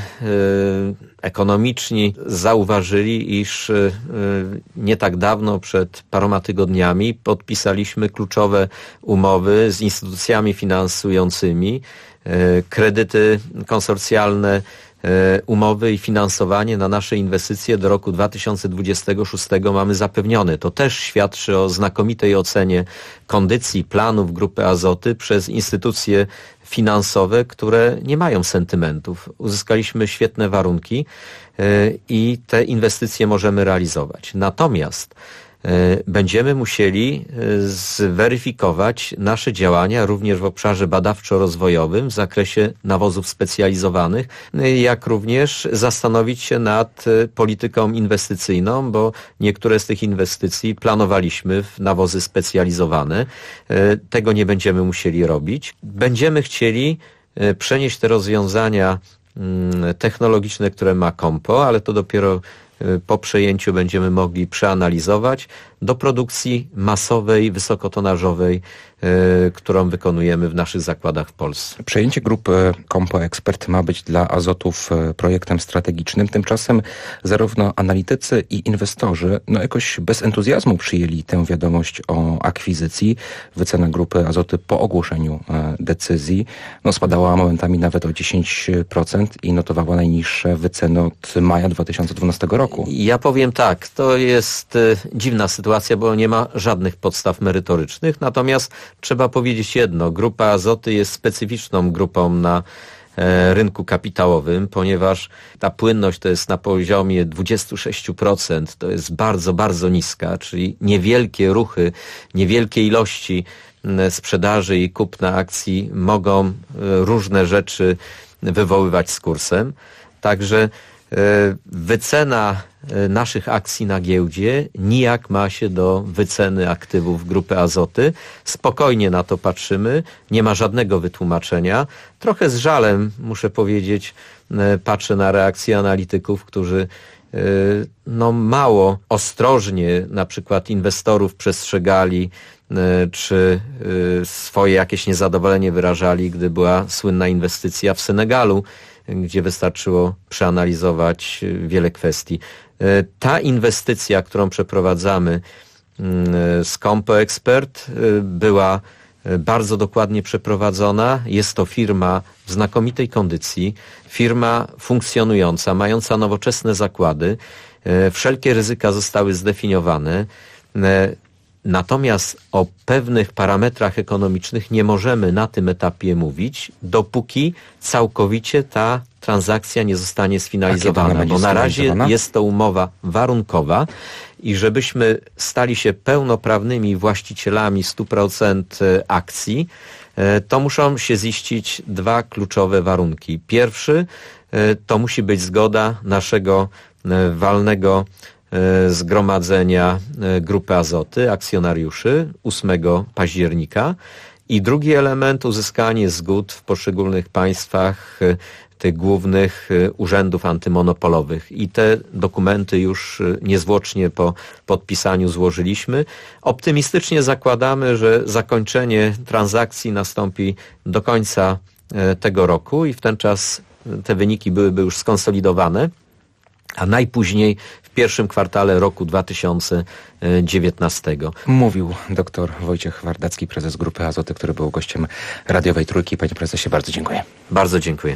ekonomiczni zauważyli, iż nie tak dawno, przed paroma tygodniami, podpisaliśmy kluczowe umowy z instytucjami finansującymi, kredyty konsorcjalne, umowy i finansowanie na nasze inwestycje do roku 2026 mamy zapewnione. To też świadczy o znakomitej ocenie kondycji planów Grupy Azoty przez instytucje finansowe, które nie mają sentymentów. Uzyskaliśmy świetne warunki i te inwestycje możemy realizować. Natomiast będziemy musieli zweryfikować nasze działania również w obszarze badawczo-rozwojowym w zakresie nawozów specjalizowanych, jak również zastanowić się nad polityką inwestycyjną, bo niektóre z tych inwestycji planowaliśmy w nawozy specjalizowane. Tego nie będziemy musieli robić. Będziemy chcieli przenieść te rozwiązania technologiczne, które ma Compo, ale to dopiero po przejęciu będziemy mogli przeanalizować do produkcji masowej, wysokotonażowej, którą wykonujemy w naszych zakładach w Polsce. Przejęcie grupy Compo Expert ma być dla Azotów projektem strategicznym. Tymczasem zarówno analitycy i inwestorzy jakoś bez entuzjazmu przyjęli tę wiadomość o akwizycji. Wycena grupy Azoty po ogłoszeniu decyzji spadała momentami nawet o 10% i notowała najniższe wyceny od maja 2012 roku. Ja powiem tak, to jest dziwna sytuacja, bo nie ma żadnych podstaw merytorycznych, natomiast trzeba powiedzieć jedno, Grupa Azoty jest specyficzną grupą na rynku kapitałowym, ponieważ ta płynność to jest na poziomie 26%, to jest bardzo, bardzo niska, czyli niewielkie ruchy, niewielkie ilości sprzedaży i kupna akcji mogą różne rzeczy wywoływać z kursem. Także wycena naszych akcji na giełdzie nijak ma się do wyceny aktywów Grupy Azoty. Spokojnie na to patrzymy, nie ma żadnego wytłumaczenia. Trochę z żalem, muszę powiedzieć, patrzę na reakcje analityków, którzy mało ostrożnie na przykład inwestorów przestrzegali, czy swoje jakieś niezadowolenie wyrażali, gdy była słynna inwestycja w Senegalu, gdzie wystarczyło przeanalizować wiele kwestii. Ta inwestycja, którą przeprowadzamy z Compo Expert, była bardzo dokładnie przeprowadzona. Jest to firma w znakomitej kondycji, firma funkcjonująca, mająca nowoczesne zakłady. Wszelkie ryzyka zostały zdefiniowane. Natomiast o pewnych parametrach ekonomicznych nie możemy na tym etapie mówić, dopóki całkowicie ta transakcja nie zostanie sfinalizowana, bo na razie jest to umowa warunkowa i żebyśmy stali się pełnoprawnymi właścicielami 100% akcji, to muszą się ziścić dwa kluczowe warunki. Pierwszy to musi być zgoda naszego walnego zgromadzenia Grupy Azoty, akcjonariuszy 8 października I drugi element, uzyskanie zgód w poszczególnych państwach tych głównych urzędów antymonopolowych. I te dokumenty już niezwłocznie po podpisaniu złożyliśmy. Optymistycznie zakładamy, że zakończenie transakcji nastąpi do końca tego roku i w ten czas te wyniki byłyby już skonsolidowane, a najpóźniej w pierwszym kwartale roku 2019. Mówił dr Wojciech Wardacki, prezes Grupy Azoty, który był gościem radiowej Trójki. Panie prezesie, bardzo dziękuję. Bardzo dziękuję.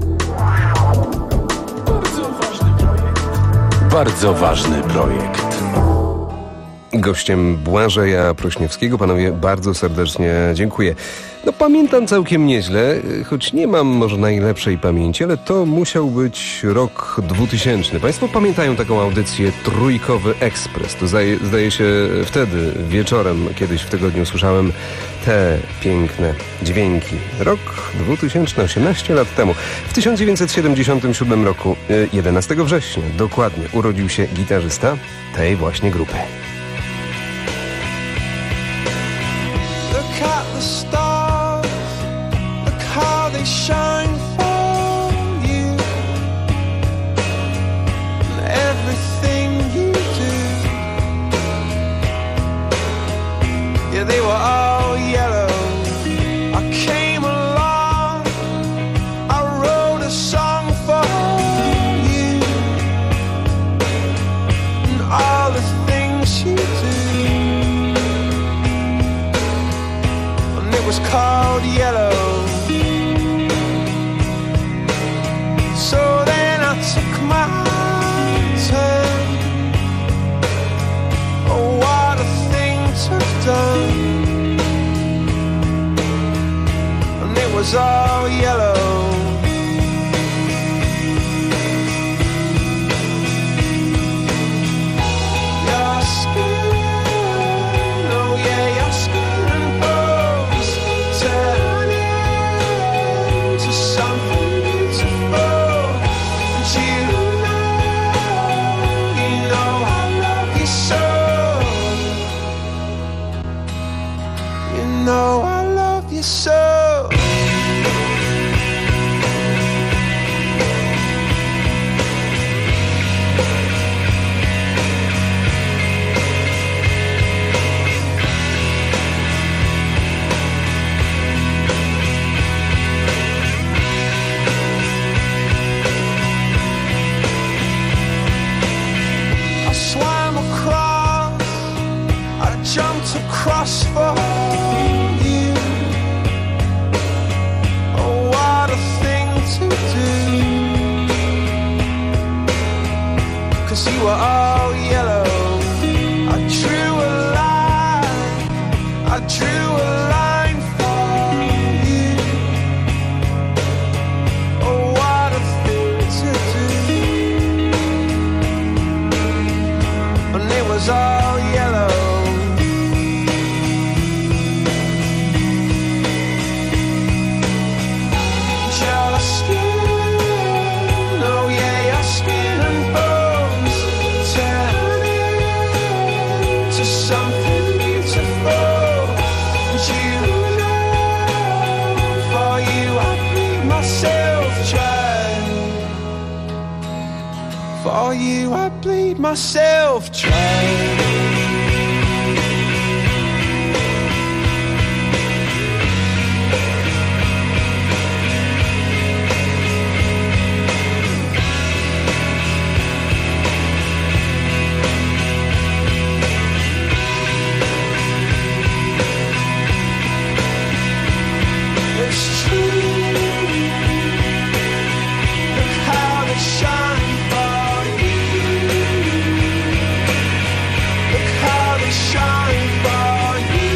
Bardzo ważny projekt. Gościem Błażeja Prośniewskiego. Panowie, bardzo serdecznie dziękuję. No pamiętam całkiem nieźle, choć nie mam może najlepszej pamięci, ale to musiał być rok 2000. Państwo pamiętają taką audycję Trójkowy Ekspres? To zdaje się wtedy, wieczorem, kiedyś w tygodniu słyszałem te piękne dźwięki. Rok 2000, 18 lat temu. W 1977 roku, 11 września, dokładnie, urodził się gitarzysta tej właśnie grupy. Look at the stars, look how they shine for you, and everything you do. Yeah, they were all yellow. I came along, I wrote a song for you, and all the things you do. It was called Yellow. So then I took my turn. Oh, what a thing to have done. And it was all yellow. Your skin, oh yeah, your skin. No, I love you so. I swam across, I jumped across for you. Oh, what a thing to do. 'Cause you were all yellow. I drew a line, I drew a line for you. Oh, what a thing to do. And it was all yellow. For you I bleed myself dry. It's true. Look how they shine for you. Look how they shine for you.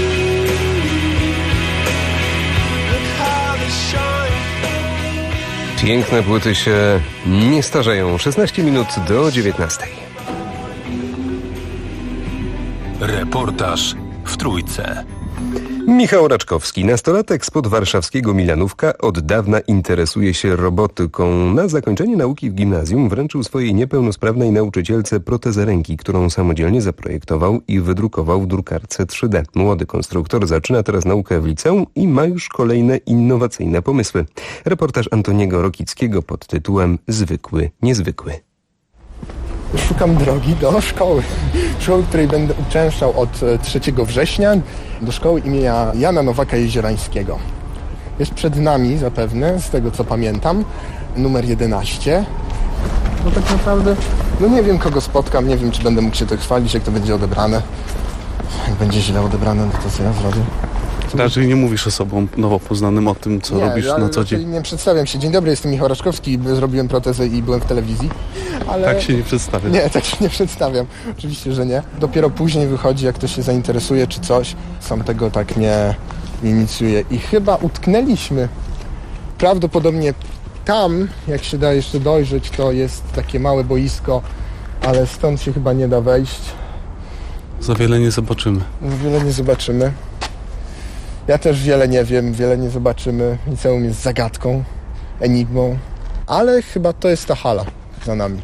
Look how they shine for you. Piękne płyty się nie starzeją. 16 minut do 19. Reportaż w Trójce. Michał Raczkowski, nastolatek spod warszawskiego Milanówka, od dawna interesuje się robotyką. Na zakończenie nauki w gimnazjum wręczył swojej niepełnosprawnej nauczycielce protezę ręki, którą samodzielnie zaprojektował i wydrukował w drukarce 3D. Młody konstruktor zaczyna teraz naukę w liceum i ma już kolejne innowacyjne pomysły. Reportaż Antoniego Rokickiego pod tytułem Zwykły, niezwykły. Szukam drogi do szkoły, której będę uczęszczał od 3 września, do szkoły imienia Jana Nowaka Jeziorańskiego. Jest przed nami zapewne, z tego co pamiętam, numer 11. Bo tak naprawdę, nie wiem kogo spotkam, nie wiem czy będę mógł się to chwalić, jak to będzie odebrane. Jak będzie źle odebrane, to co ja zrobię? Raczej nie mówisz osobom nowo poznanym o tym, co robisz na co dzień. Nie przedstawiam się. Dzień dobry, jestem Michał Raczkowski, zrobiłem protezę i byłem w telewizji. Ale... Tak się nie przedstawia. Nie, tak się nie przedstawiam. Oczywiście, że nie. Dopiero później wychodzi, jak ktoś się zainteresuje czy coś. Sam tego tak nie inicjuję. I chyba utknęliśmy. Prawdopodobnie tam, jak się da jeszcze dojrzeć, to jest takie małe boisko, ale stąd się chyba nie da wejść. Za wiele nie zobaczymy. Za wiele nie zobaczymy. Ja też wiele nie wiem, wiele nie zobaczymy. Liceum jest zagadką, enigmą, ale chyba to jest ta hala za nami.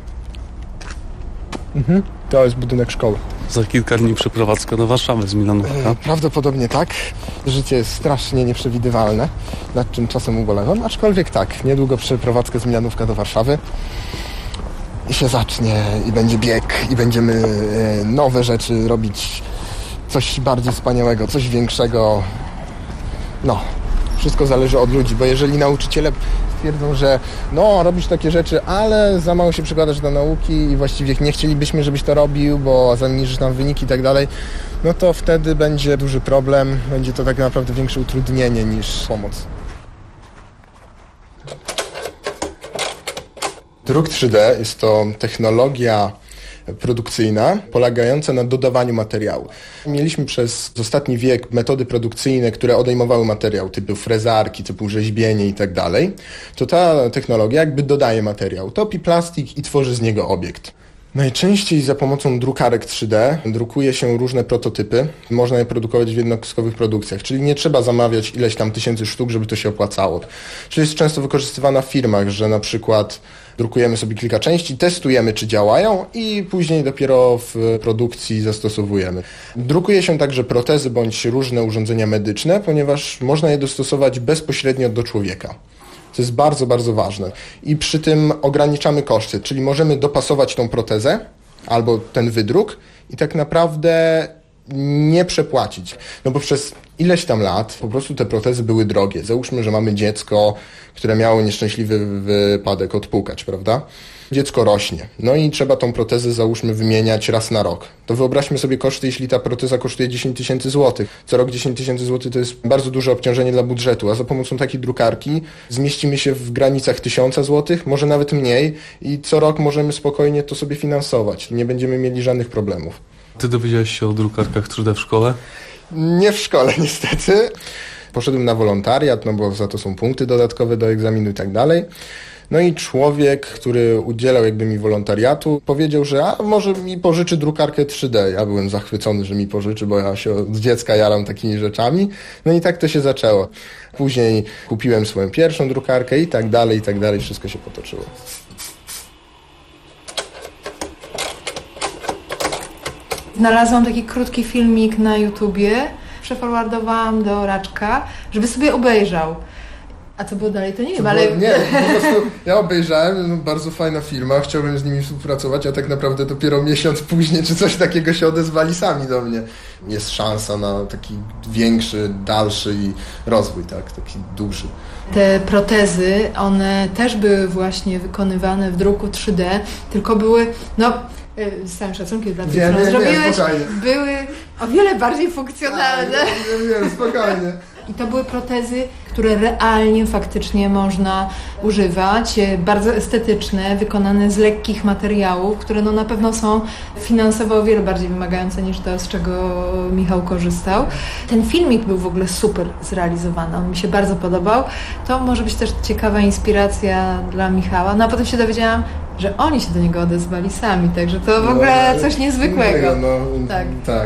To jest budynek szkoły. Za kilka dni przeprowadzka do Warszawy z Milanówka. Prawdopodobnie tak. Życie jest strasznie nieprzewidywalne, nad czym czasem ubolewam, aczkolwiek tak, niedługo przeprowadzkę z Milanówka do Warszawy i się zacznie, i będzie bieg, i będziemy nowe rzeczy robić, coś bardziej wspaniałego, coś większego. Wszystko zależy od ludzi, bo jeżeli nauczyciele twierdzą, że robisz takie rzeczy, ale za mało się przykładasz do nauki i właściwie nie chcielibyśmy, żebyś to robił, bo zaniżysz nam wyniki i tak dalej, to wtedy będzie duży problem, będzie to tak naprawdę większe utrudnienie niż pomoc. Druk 3D jest to technologia produkcyjna polegająca na dodawaniu materiału. Mieliśmy przez ostatni wiek metody produkcyjne, które odejmowały materiał typu frezarki, typu rzeźbienie i tak dalej. To ta technologia jakby dodaje materiał, topi plastik i tworzy z niego obiekt. Najczęściej za pomocą drukarek 3D drukuje się różne prototypy. Można je produkować w jednostkowych produkcjach, czyli nie trzeba zamawiać ileś tam tysięcy sztuk, żeby to się opłacało. Czyli jest często wykorzystywana w firmach, że na przykład drukujemy sobie kilka części, testujemy czy działają i później dopiero w produkcji zastosowujemy. Drukuje się także protezy bądź różne urządzenia medyczne, ponieważ można je dostosować bezpośrednio do człowieka. To jest bardzo, bardzo ważne. I przy tym ograniczamy koszty, czyli możemy dopasować tą protezę albo ten wydruk i tak naprawdę nie przepłacić. Bo przez ileś tam lat po prostu te protezy były drogie. Załóżmy, że mamy dziecko, które miało nieszczęśliwy wypadek, odpukać, prawda? Dziecko rośnie. I trzeba tą protezę, załóżmy, wymieniać raz na rok. To wyobraźmy sobie koszty, jeśli ta proteza kosztuje 10 000 złotych. Co rok 10 000 złotych to jest bardzo duże obciążenie dla budżetu, a za pomocą takiej drukarki zmieścimy się w granicach 1000 złotych, może nawet mniej i co rok możemy spokojnie to sobie finansować. Nie będziemy mieli żadnych problemów. Ty dowiedziałeś się o drukarkach 3D w szkole? Nie w szkole niestety. Poszedłem na wolontariat, bo za to są punkty dodatkowe do egzaminu i tak dalej. I człowiek, który udzielał mi wolontariatu, powiedział, że może mi pożyczy drukarkę 3D. Ja byłem zachwycony, że mi pożyczy, bo ja się od dziecka jaram takimi rzeczami. I tak to się zaczęło. Później kupiłem swoją pierwszą drukarkę i tak dalej, wszystko się potoczyło. Znalazłam taki krótki filmik na YouTubie, przeforwardowałam do Raczka, żeby sobie obejrzał. A co było dalej, to nie wiem, ale... Nie, po prostu ja obejrzałem, bardzo fajna firma, chciałbym z nimi współpracować, a tak naprawdę dopiero miesiąc później czy coś takiego się odezwali sami do mnie. Jest szansa na taki większy, dalszy rozwój, tak, taki duży. Te protezy, one też były właśnie wykonywane w druku 3D, tylko były, z całym szacunkiem dla tych, co zrobiłeś, były o wiele bardziej funkcjonalne. Nie, spokojnie. I to były protezy, które realnie, faktycznie można używać, bardzo estetyczne, wykonane z lekkich materiałów, które na pewno są finansowo o wiele bardziej wymagające niż to, z czego Michał korzystał. Ten filmik był w ogóle super zrealizowany, on mi się bardzo podobał. To może być też ciekawa inspiracja dla Michała. A potem się dowiedziałam, że oni się do niego odezwali sami, także to w ogóle coś niezwykłego. Tak.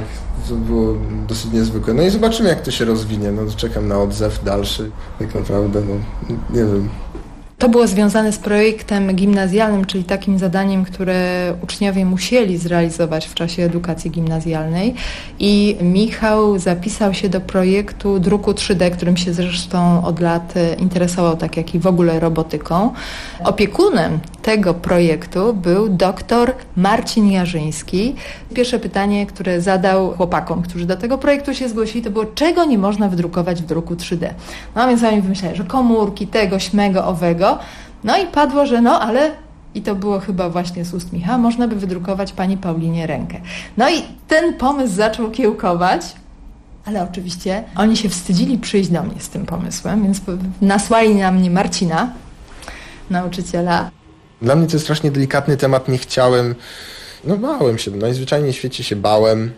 To było dosyć niezwykłe. No i zobaczymy, jak to się rozwinie. No, czekam na odzew dalszy. Tak naprawdę, no nie wiem. To było związane z projektem gimnazjalnym, czyli takim zadaniem, które uczniowie musieli zrealizować w czasie edukacji gimnazjalnej. I Michał zapisał się do projektu druku 3D, którym się zresztą od lat interesował, tak jak i w ogóle robotyką. Opiekunem tego projektu był doktor Marcin Jarzyński. Pierwsze pytanie, które zadał chłopakom, którzy do tego projektu się zgłosili, to było, czego nie można wydrukować w druku 3D. No więc oni wymyślali, że komórki, tego, śmego, owego. No i padło, że no ale, i to było chyba właśnie z ust Michała, można by wydrukować pani Paulinie rękę. No i ten pomysł zaczął kiełkować, ale oczywiście oni się wstydzili przyjść do mnie z tym pomysłem, więc nasłali na mnie Marcina, nauczyciela. Dla mnie to jest strasznie delikatny temat, nie chciałem, no bałem się, najzwyczajniej w świecie się bałem,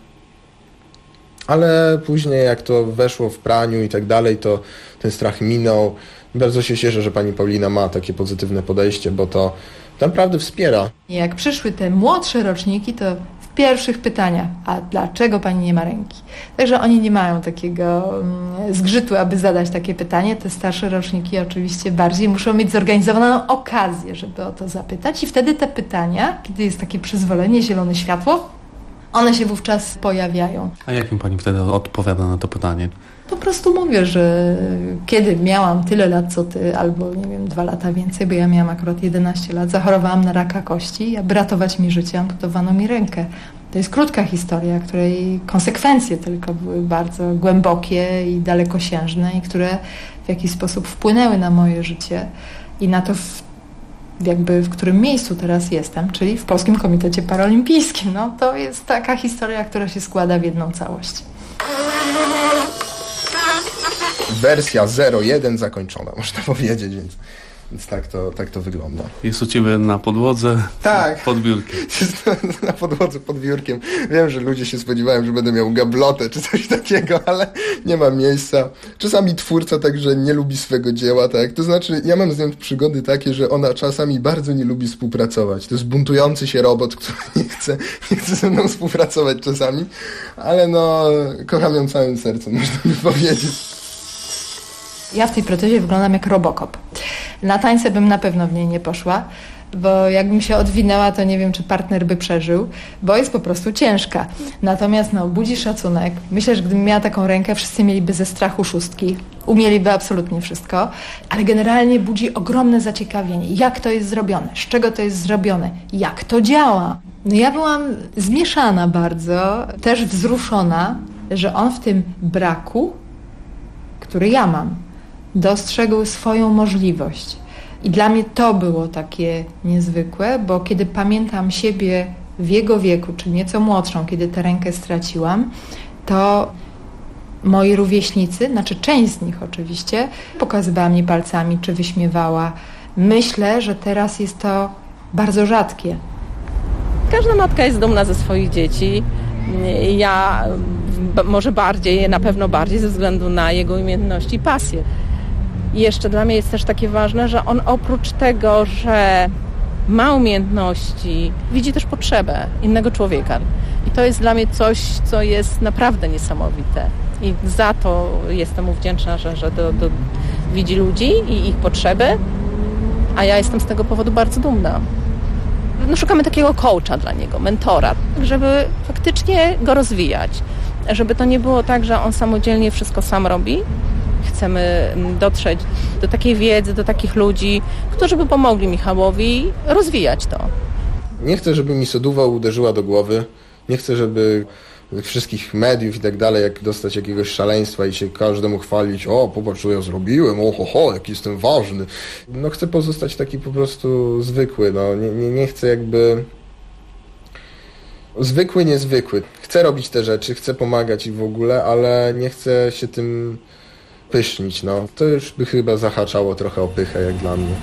ale później jak to weszło w praniu i tak dalej, to ten strach minął. Bardzo się cieszę, że pani Paulina ma takie pozytywne podejście, bo to naprawdę wspiera. Jak przyszły te młodsze roczniki, to w pierwszych pytaniach, a dlaczego pani nie ma ręki? Także oni nie mają takiego zgrzytu, aby zadać takie pytanie. Te starsze roczniki oczywiście bardziej muszą mieć zorganizowaną okazję, żeby o to zapytać i wtedy te pytania, kiedy jest takie przyzwolenie, zielone światło, one się wówczas pojawiają. A jak mi pani wtedy odpowiada na to pytanie? Po prostu mówię, że kiedy miałam tyle lat co ty, albo nie wiem, 2 lata więcej, bo ja miałam akurat 11 lat, zachorowałam na raka kości, aby ratować mi życie, amputowano mi rękę. To jest krótka historia, której konsekwencje tylko były bardzo głębokie i dalekosiężne i które w jakiś sposób wpłynęły na moje życie i na to, w którym miejscu teraz jestem, czyli w Polskim Komitecie Paralimpijskim. No, to jest taka historia, która się składa w jedną całość. Wersja 0.1 zakończona, można powiedzieć, więc tak to wygląda. Jest u ciebie na podłodze, tak, pod biurkiem. Na podłodze, pod biurkiem. Wiem, że ludzie się spodziewają, że będę miał gablotę czy coś takiego, ale nie ma miejsca. Czasami twórca także nie lubi swego dzieła, tak? To znaczy, ja mam z nią przygody takie, że ona czasami bardzo nie lubi współpracować. To jest buntujący się robot, który nie chce ze mną współpracować czasami, ale no, kocham ją całym sercem, można by powiedzieć. Ja w tej protezie wyglądam jak Robocop. Na tańce bym na pewno w niej nie poszła, bo jakbym się odwinęła, to nie wiem, czy partner by przeżył, bo jest po prostu ciężka. Natomiast budzi szacunek. Myślę, że gdybym miała taką rękę, wszyscy mieliby ze strachu szóstki. Umieliby absolutnie wszystko, ale generalnie budzi ogromne zaciekawienie. Jak to jest zrobione? Z czego to jest zrobione? Jak to działa? No ja byłam zmieszana bardzo, też wzruszona, że on w tym braku, który ja mam, dostrzegł swoją możliwość. I dla mnie to było takie niezwykłe, bo kiedy pamiętam siebie w jego wieku, czy nieco młodszą, kiedy tę rękę straciłam, to moi rówieśnicy, znaczy część z nich oczywiście, pokazywała mnie palcami, czy wyśmiewała. Myślę, że teraz jest to bardzo rzadkie. Każda matka jest dumna ze swoich dzieci. Ja może bardziej, na pewno bardziej ze względu na jego umiejętności i pasję. I jeszcze dla mnie jest też takie ważne, że on oprócz tego, że ma umiejętności, widzi też potrzebę innego człowieka. I to jest dla mnie coś, co jest naprawdę niesamowite. I za to jestem mu wdzięczna, że widzi ludzi i ich potrzeby, a ja jestem z tego powodu bardzo dumna. No, szukamy takiego coacha dla niego, mentora, żeby faktycznie go rozwijać. Żeby to nie było tak, że on samodzielnie wszystko sam robi. Chcemy dotrzeć do takiej wiedzy, do takich ludzi, którzy by pomogli Michałowi rozwijać to. Nie chcę, żeby mi soduwa uderzyła do głowy. Nie chcę, żeby wszystkich mediów i tak dalej, jak dostać jakiegoś szaleństwa i się każdemu chwalić, o, popatrz, co ja zrobiłem, jaki jestem ważny. No chcę pozostać taki po prostu zwykły, no nie chcę jakby... Zwykły, niezwykły. Chcę robić te rzeczy, chcę pomagać i w ogóle, ale nie chcę się tym pysznić, no. To już by chyba zahaczało trochę o pychę, jak dla mnie.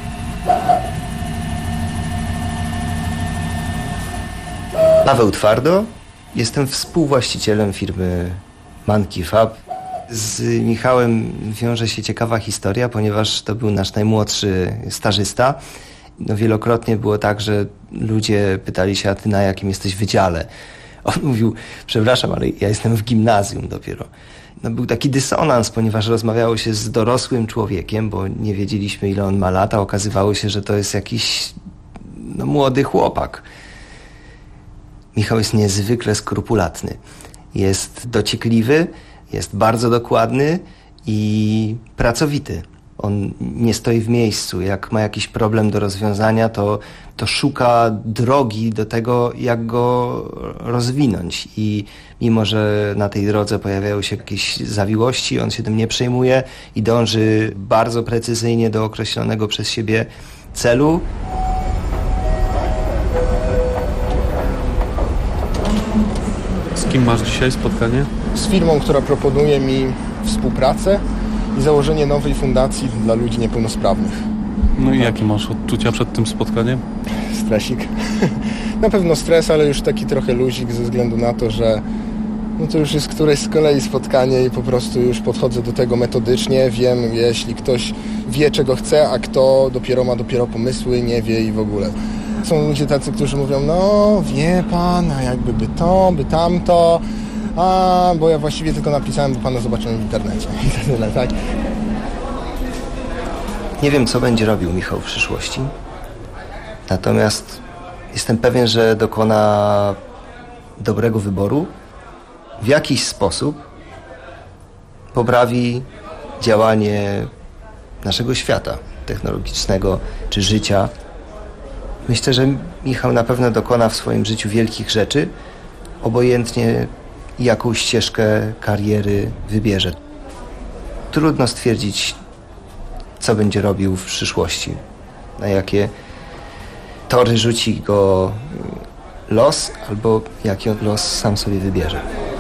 Paweł Twardo. Jestem współwłaścicielem firmy Monkey Fab. Z Michałem wiąże się ciekawa historia, ponieważ to był nasz najmłodszy stażysta. No, wielokrotnie było tak, że ludzie pytali się, a ty na jakim jesteś wydziale? On mówił, przepraszam, ale ja jestem w gimnazjum dopiero. No, był taki dysonans, ponieważ rozmawiało się z dorosłym człowiekiem, bo nie wiedzieliśmy, ile on ma lat, a okazywało się, że to jest jakiś młody chłopak. Michał jest niezwykle skrupulatny. Jest dociekliwy, jest bardzo dokładny i pracowity. On nie stoi w miejscu. Jak ma jakiś problem do rozwiązania, to szuka drogi do tego, jak go rozwinąć. I mimo, że na tej drodze pojawiają się jakieś zawiłości, on się tym nie przejmuje i dąży bardzo precyzyjnie do określonego przez siebie celu. Z kim masz dzisiaj spotkanie? Z firmą, która proponuje mi współpracę i założenie nowej fundacji dla ludzi niepełnosprawnych. No i jakie masz odczucia przed tym spotkaniem? Stresik. Na pewno stres, ale już taki trochę luzik ze względu na to, że to już jest któreś z kolei spotkanie i po prostu już podchodzę do tego metodycznie. Wiem, jeśli ktoś wie, czego chce, a kto ma dopiero pomysły, nie wie i w ogóle. Są ludzie tacy, którzy mówią, no wie pan, a jakby by to, by tamto, bo ja właściwie tylko napisałem, bo pana zobaczyłem w internecie. I tyle, tak? Nie wiem, co będzie robił Michał w przyszłości. Natomiast jestem pewien, że dokona dobrego wyboru. W jakiś sposób poprawi działanie naszego świata technologicznego czy życia. Myślę, że Michał na pewno dokona w swoim życiu wielkich rzeczy, obojętnie jaką ścieżkę kariery wybierze. Trudno stwierdzić, co będzie robił w przyszłości, na jakie tory rzuci go los, albo jaki los sam sobie wybierze.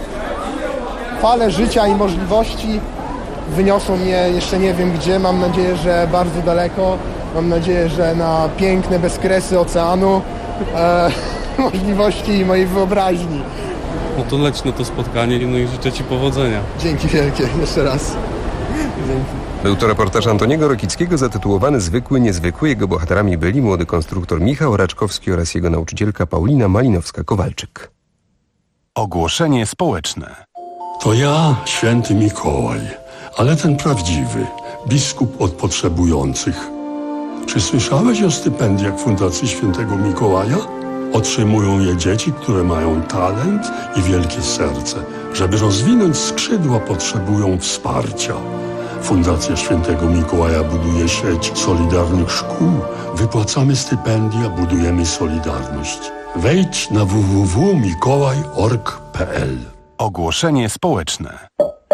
Fale życia i możliwości wyniosą mnie jeszcze nie wiem gdzie, mam nadzieję, że bardzo daleko, mam nadzieję, że na piękne bezkresy oceanu, możliwości i mojej wyobraźni. No to leć na to spotkanie i życzę ci powodzenia. Dzięki wielkie, jeszcze raz. Dzięki. Był to reportaż Antoniego Rokickiego zatytułowany Zwykły, niezwykły. Jego bohaterami byli młody konstruktor Michał Raczkowski oraz jego nauczycielka Paulina Malinowska-Kowalczyk. Ogłoszenie społeczne. To ja, święty Mikołaj, ale ten prawdziwy, biskup od potrzebujących. Czy słyszałeś o stypendiach Fundacji Świętego Mikołaja? Otrzymują je dzieci, które mają talent i wielkie serce. Żeby rozwinąć skrzydła, potrzebują wsparcia. Fundacja Świętego Mikołaja buduje sieć solidarnych szkół. Wypłacamy stypendia, budujemy solidarność. Wejdź na www.mikołaj.org.pl. Ogłoszenie społeczne.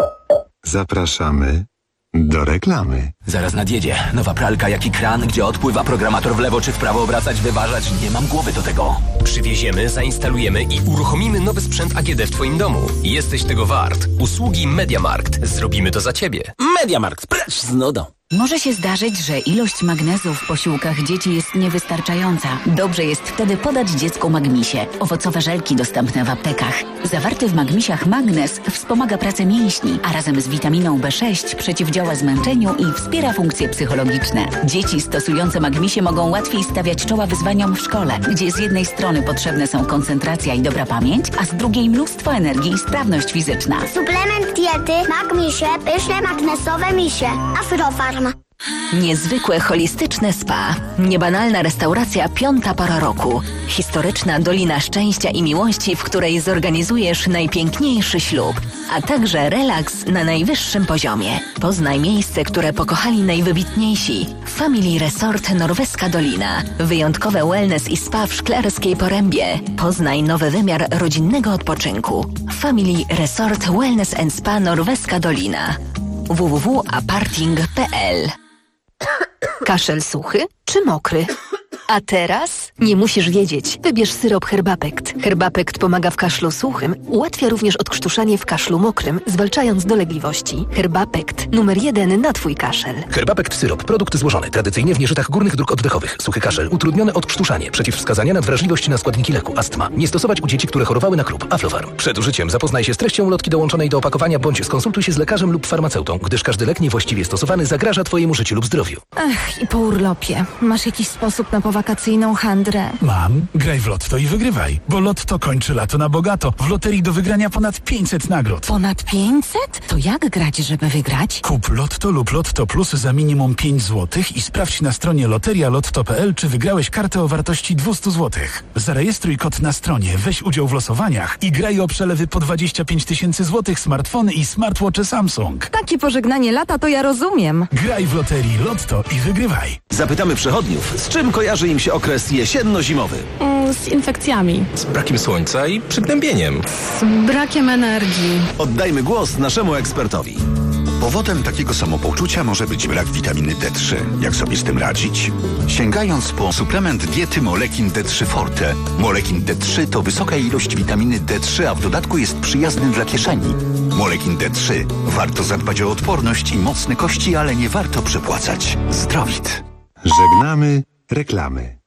Zapraszamy do reklamy. Zaraz nadjedzie. Nowa pralka jak i kran, gdzie odpływa programator w lewo czy w prawo obracać, wyważać. Nie mam głowy do tego. Przywieziemy, zainstalujemy i uruchomimy nowy sprzęt AGD w Twoim domu. Jesteś tego wart. Usługi MediaMarkt. Zrobimy to za Ciebie. MediaMarkt, precz z nudą. Może się zdarzyć, że ilość magnezu w posiłkach dzieci jest niewystarczająca. Dobrze jest wtedy podać dziecku Magmisie. Owocowe żelki dostępne w aptekach. Zawarty w Magmisiach magnez wspomaga pracę mięśni, a razem z witaminą B6 przeciwdziała zmęczeniu i wspiera funkcje psychologiczne. Dzieci stosujące Magmisie mogą łatwiej stawiać czoła wyzwaniom w szkole, gdzie z jednej strony potrzebne są koncentracja i dobra pamięć, a z drugiej mnóstwo energii i sprawność fizyczna. Suplement diety Magmisie, pyszne magnesowe misie. Afrofarm. Niezwykłe holistyczne spa. Niebanalna restauracja Piąta Pora Roku. Historyczna Dolina Szczęścia i Miłości, w której zorganizujesz najpiękniejszy ślub, a także relaks na najwyższym poziomie. Poznaj miejsce, które pokochali najwybitniejsi. Family Resort Norweska Dolina. Wyjątkowe wellness i spa w Szklarskiej Porębie. Poznaj nowy wymiar rodzinnego odpoczynku. Family Resort Wellness and Spa Norweska Dolina. www.aparting.pl. Kaszel suchy czy mokry? A teraz nie musisz wiedzieć. Wybierz syrop Herbapekt. Herbapekt pomaga w kaszlu suchym, ułatwia również odkrztuszanie w kaszlu mokrym, zwalczając dolegliwości. Herbapekt, numer 1 na Twój kaszel. Herbapekt syrop, produkt złożony tradycyjnie w nieżytach górnych dróg oddechowych. Suchy kaszel, utrudnione odkrztuszanie, przeciwwskazania na wrażliwość na składniki leku, astma. Nie stosować u dzieci, które chorowały na KRUP. Aflofarm. Przed użyciem zapoznaj się z treścią ulotki dołączonej do opakowania bądź skonsultuj się z lekarzem lub farmaceutą, gdyż każdy lek niewłaściwie stosowany zagraża Twojemu życiu lub zdrowiu. Ach, i po urlopie. Masz jakiś sposób na poważnie wakacyjną handrę? Mam. Graj w Lotto i wygrywaj, bo Lotto kończy lato na bogato. W loterii do wygrania ponad 500 nagród. Ponad 500? To jak grać, żeby wygrać? Kup Lotto lub Lotto Plus za minimum 5 zł i sprawdź na stronie loterialotto.pl, czy wygrałeś kartę o wartości 200 zł. Zarejestruj kod na stronie, weź udział w losowaniach i graj o przelewy po 25 000 złotych, smartfony i smartwatche Samsung. Takie pożegnanie lata to ja rozumiem. Graj w loterii Lotto i wygrywaj. Zapytamy przechodniów, z czym kojarzy im się okres jesienno-zimowy? Z infekcjami. Z brakiem słońca i przygnębieniem. Z brakiem energii. Oddajmy głos naszemu ekspertowi. Powodem takiego samopoczucia może być brak witaminy D3. Jak sobie z tym radzić? Sięgając po suplement diety Molekin D3 Forte. Molekin D3 to wysoka ilość witaminy D3, a w dodatku jest przyjazny dla kieszeni. Molekin D3. Warto zadbać o odporność i mocne kości, ale nie warto przepłacać. Zdrowit. Żegnamy reklamy.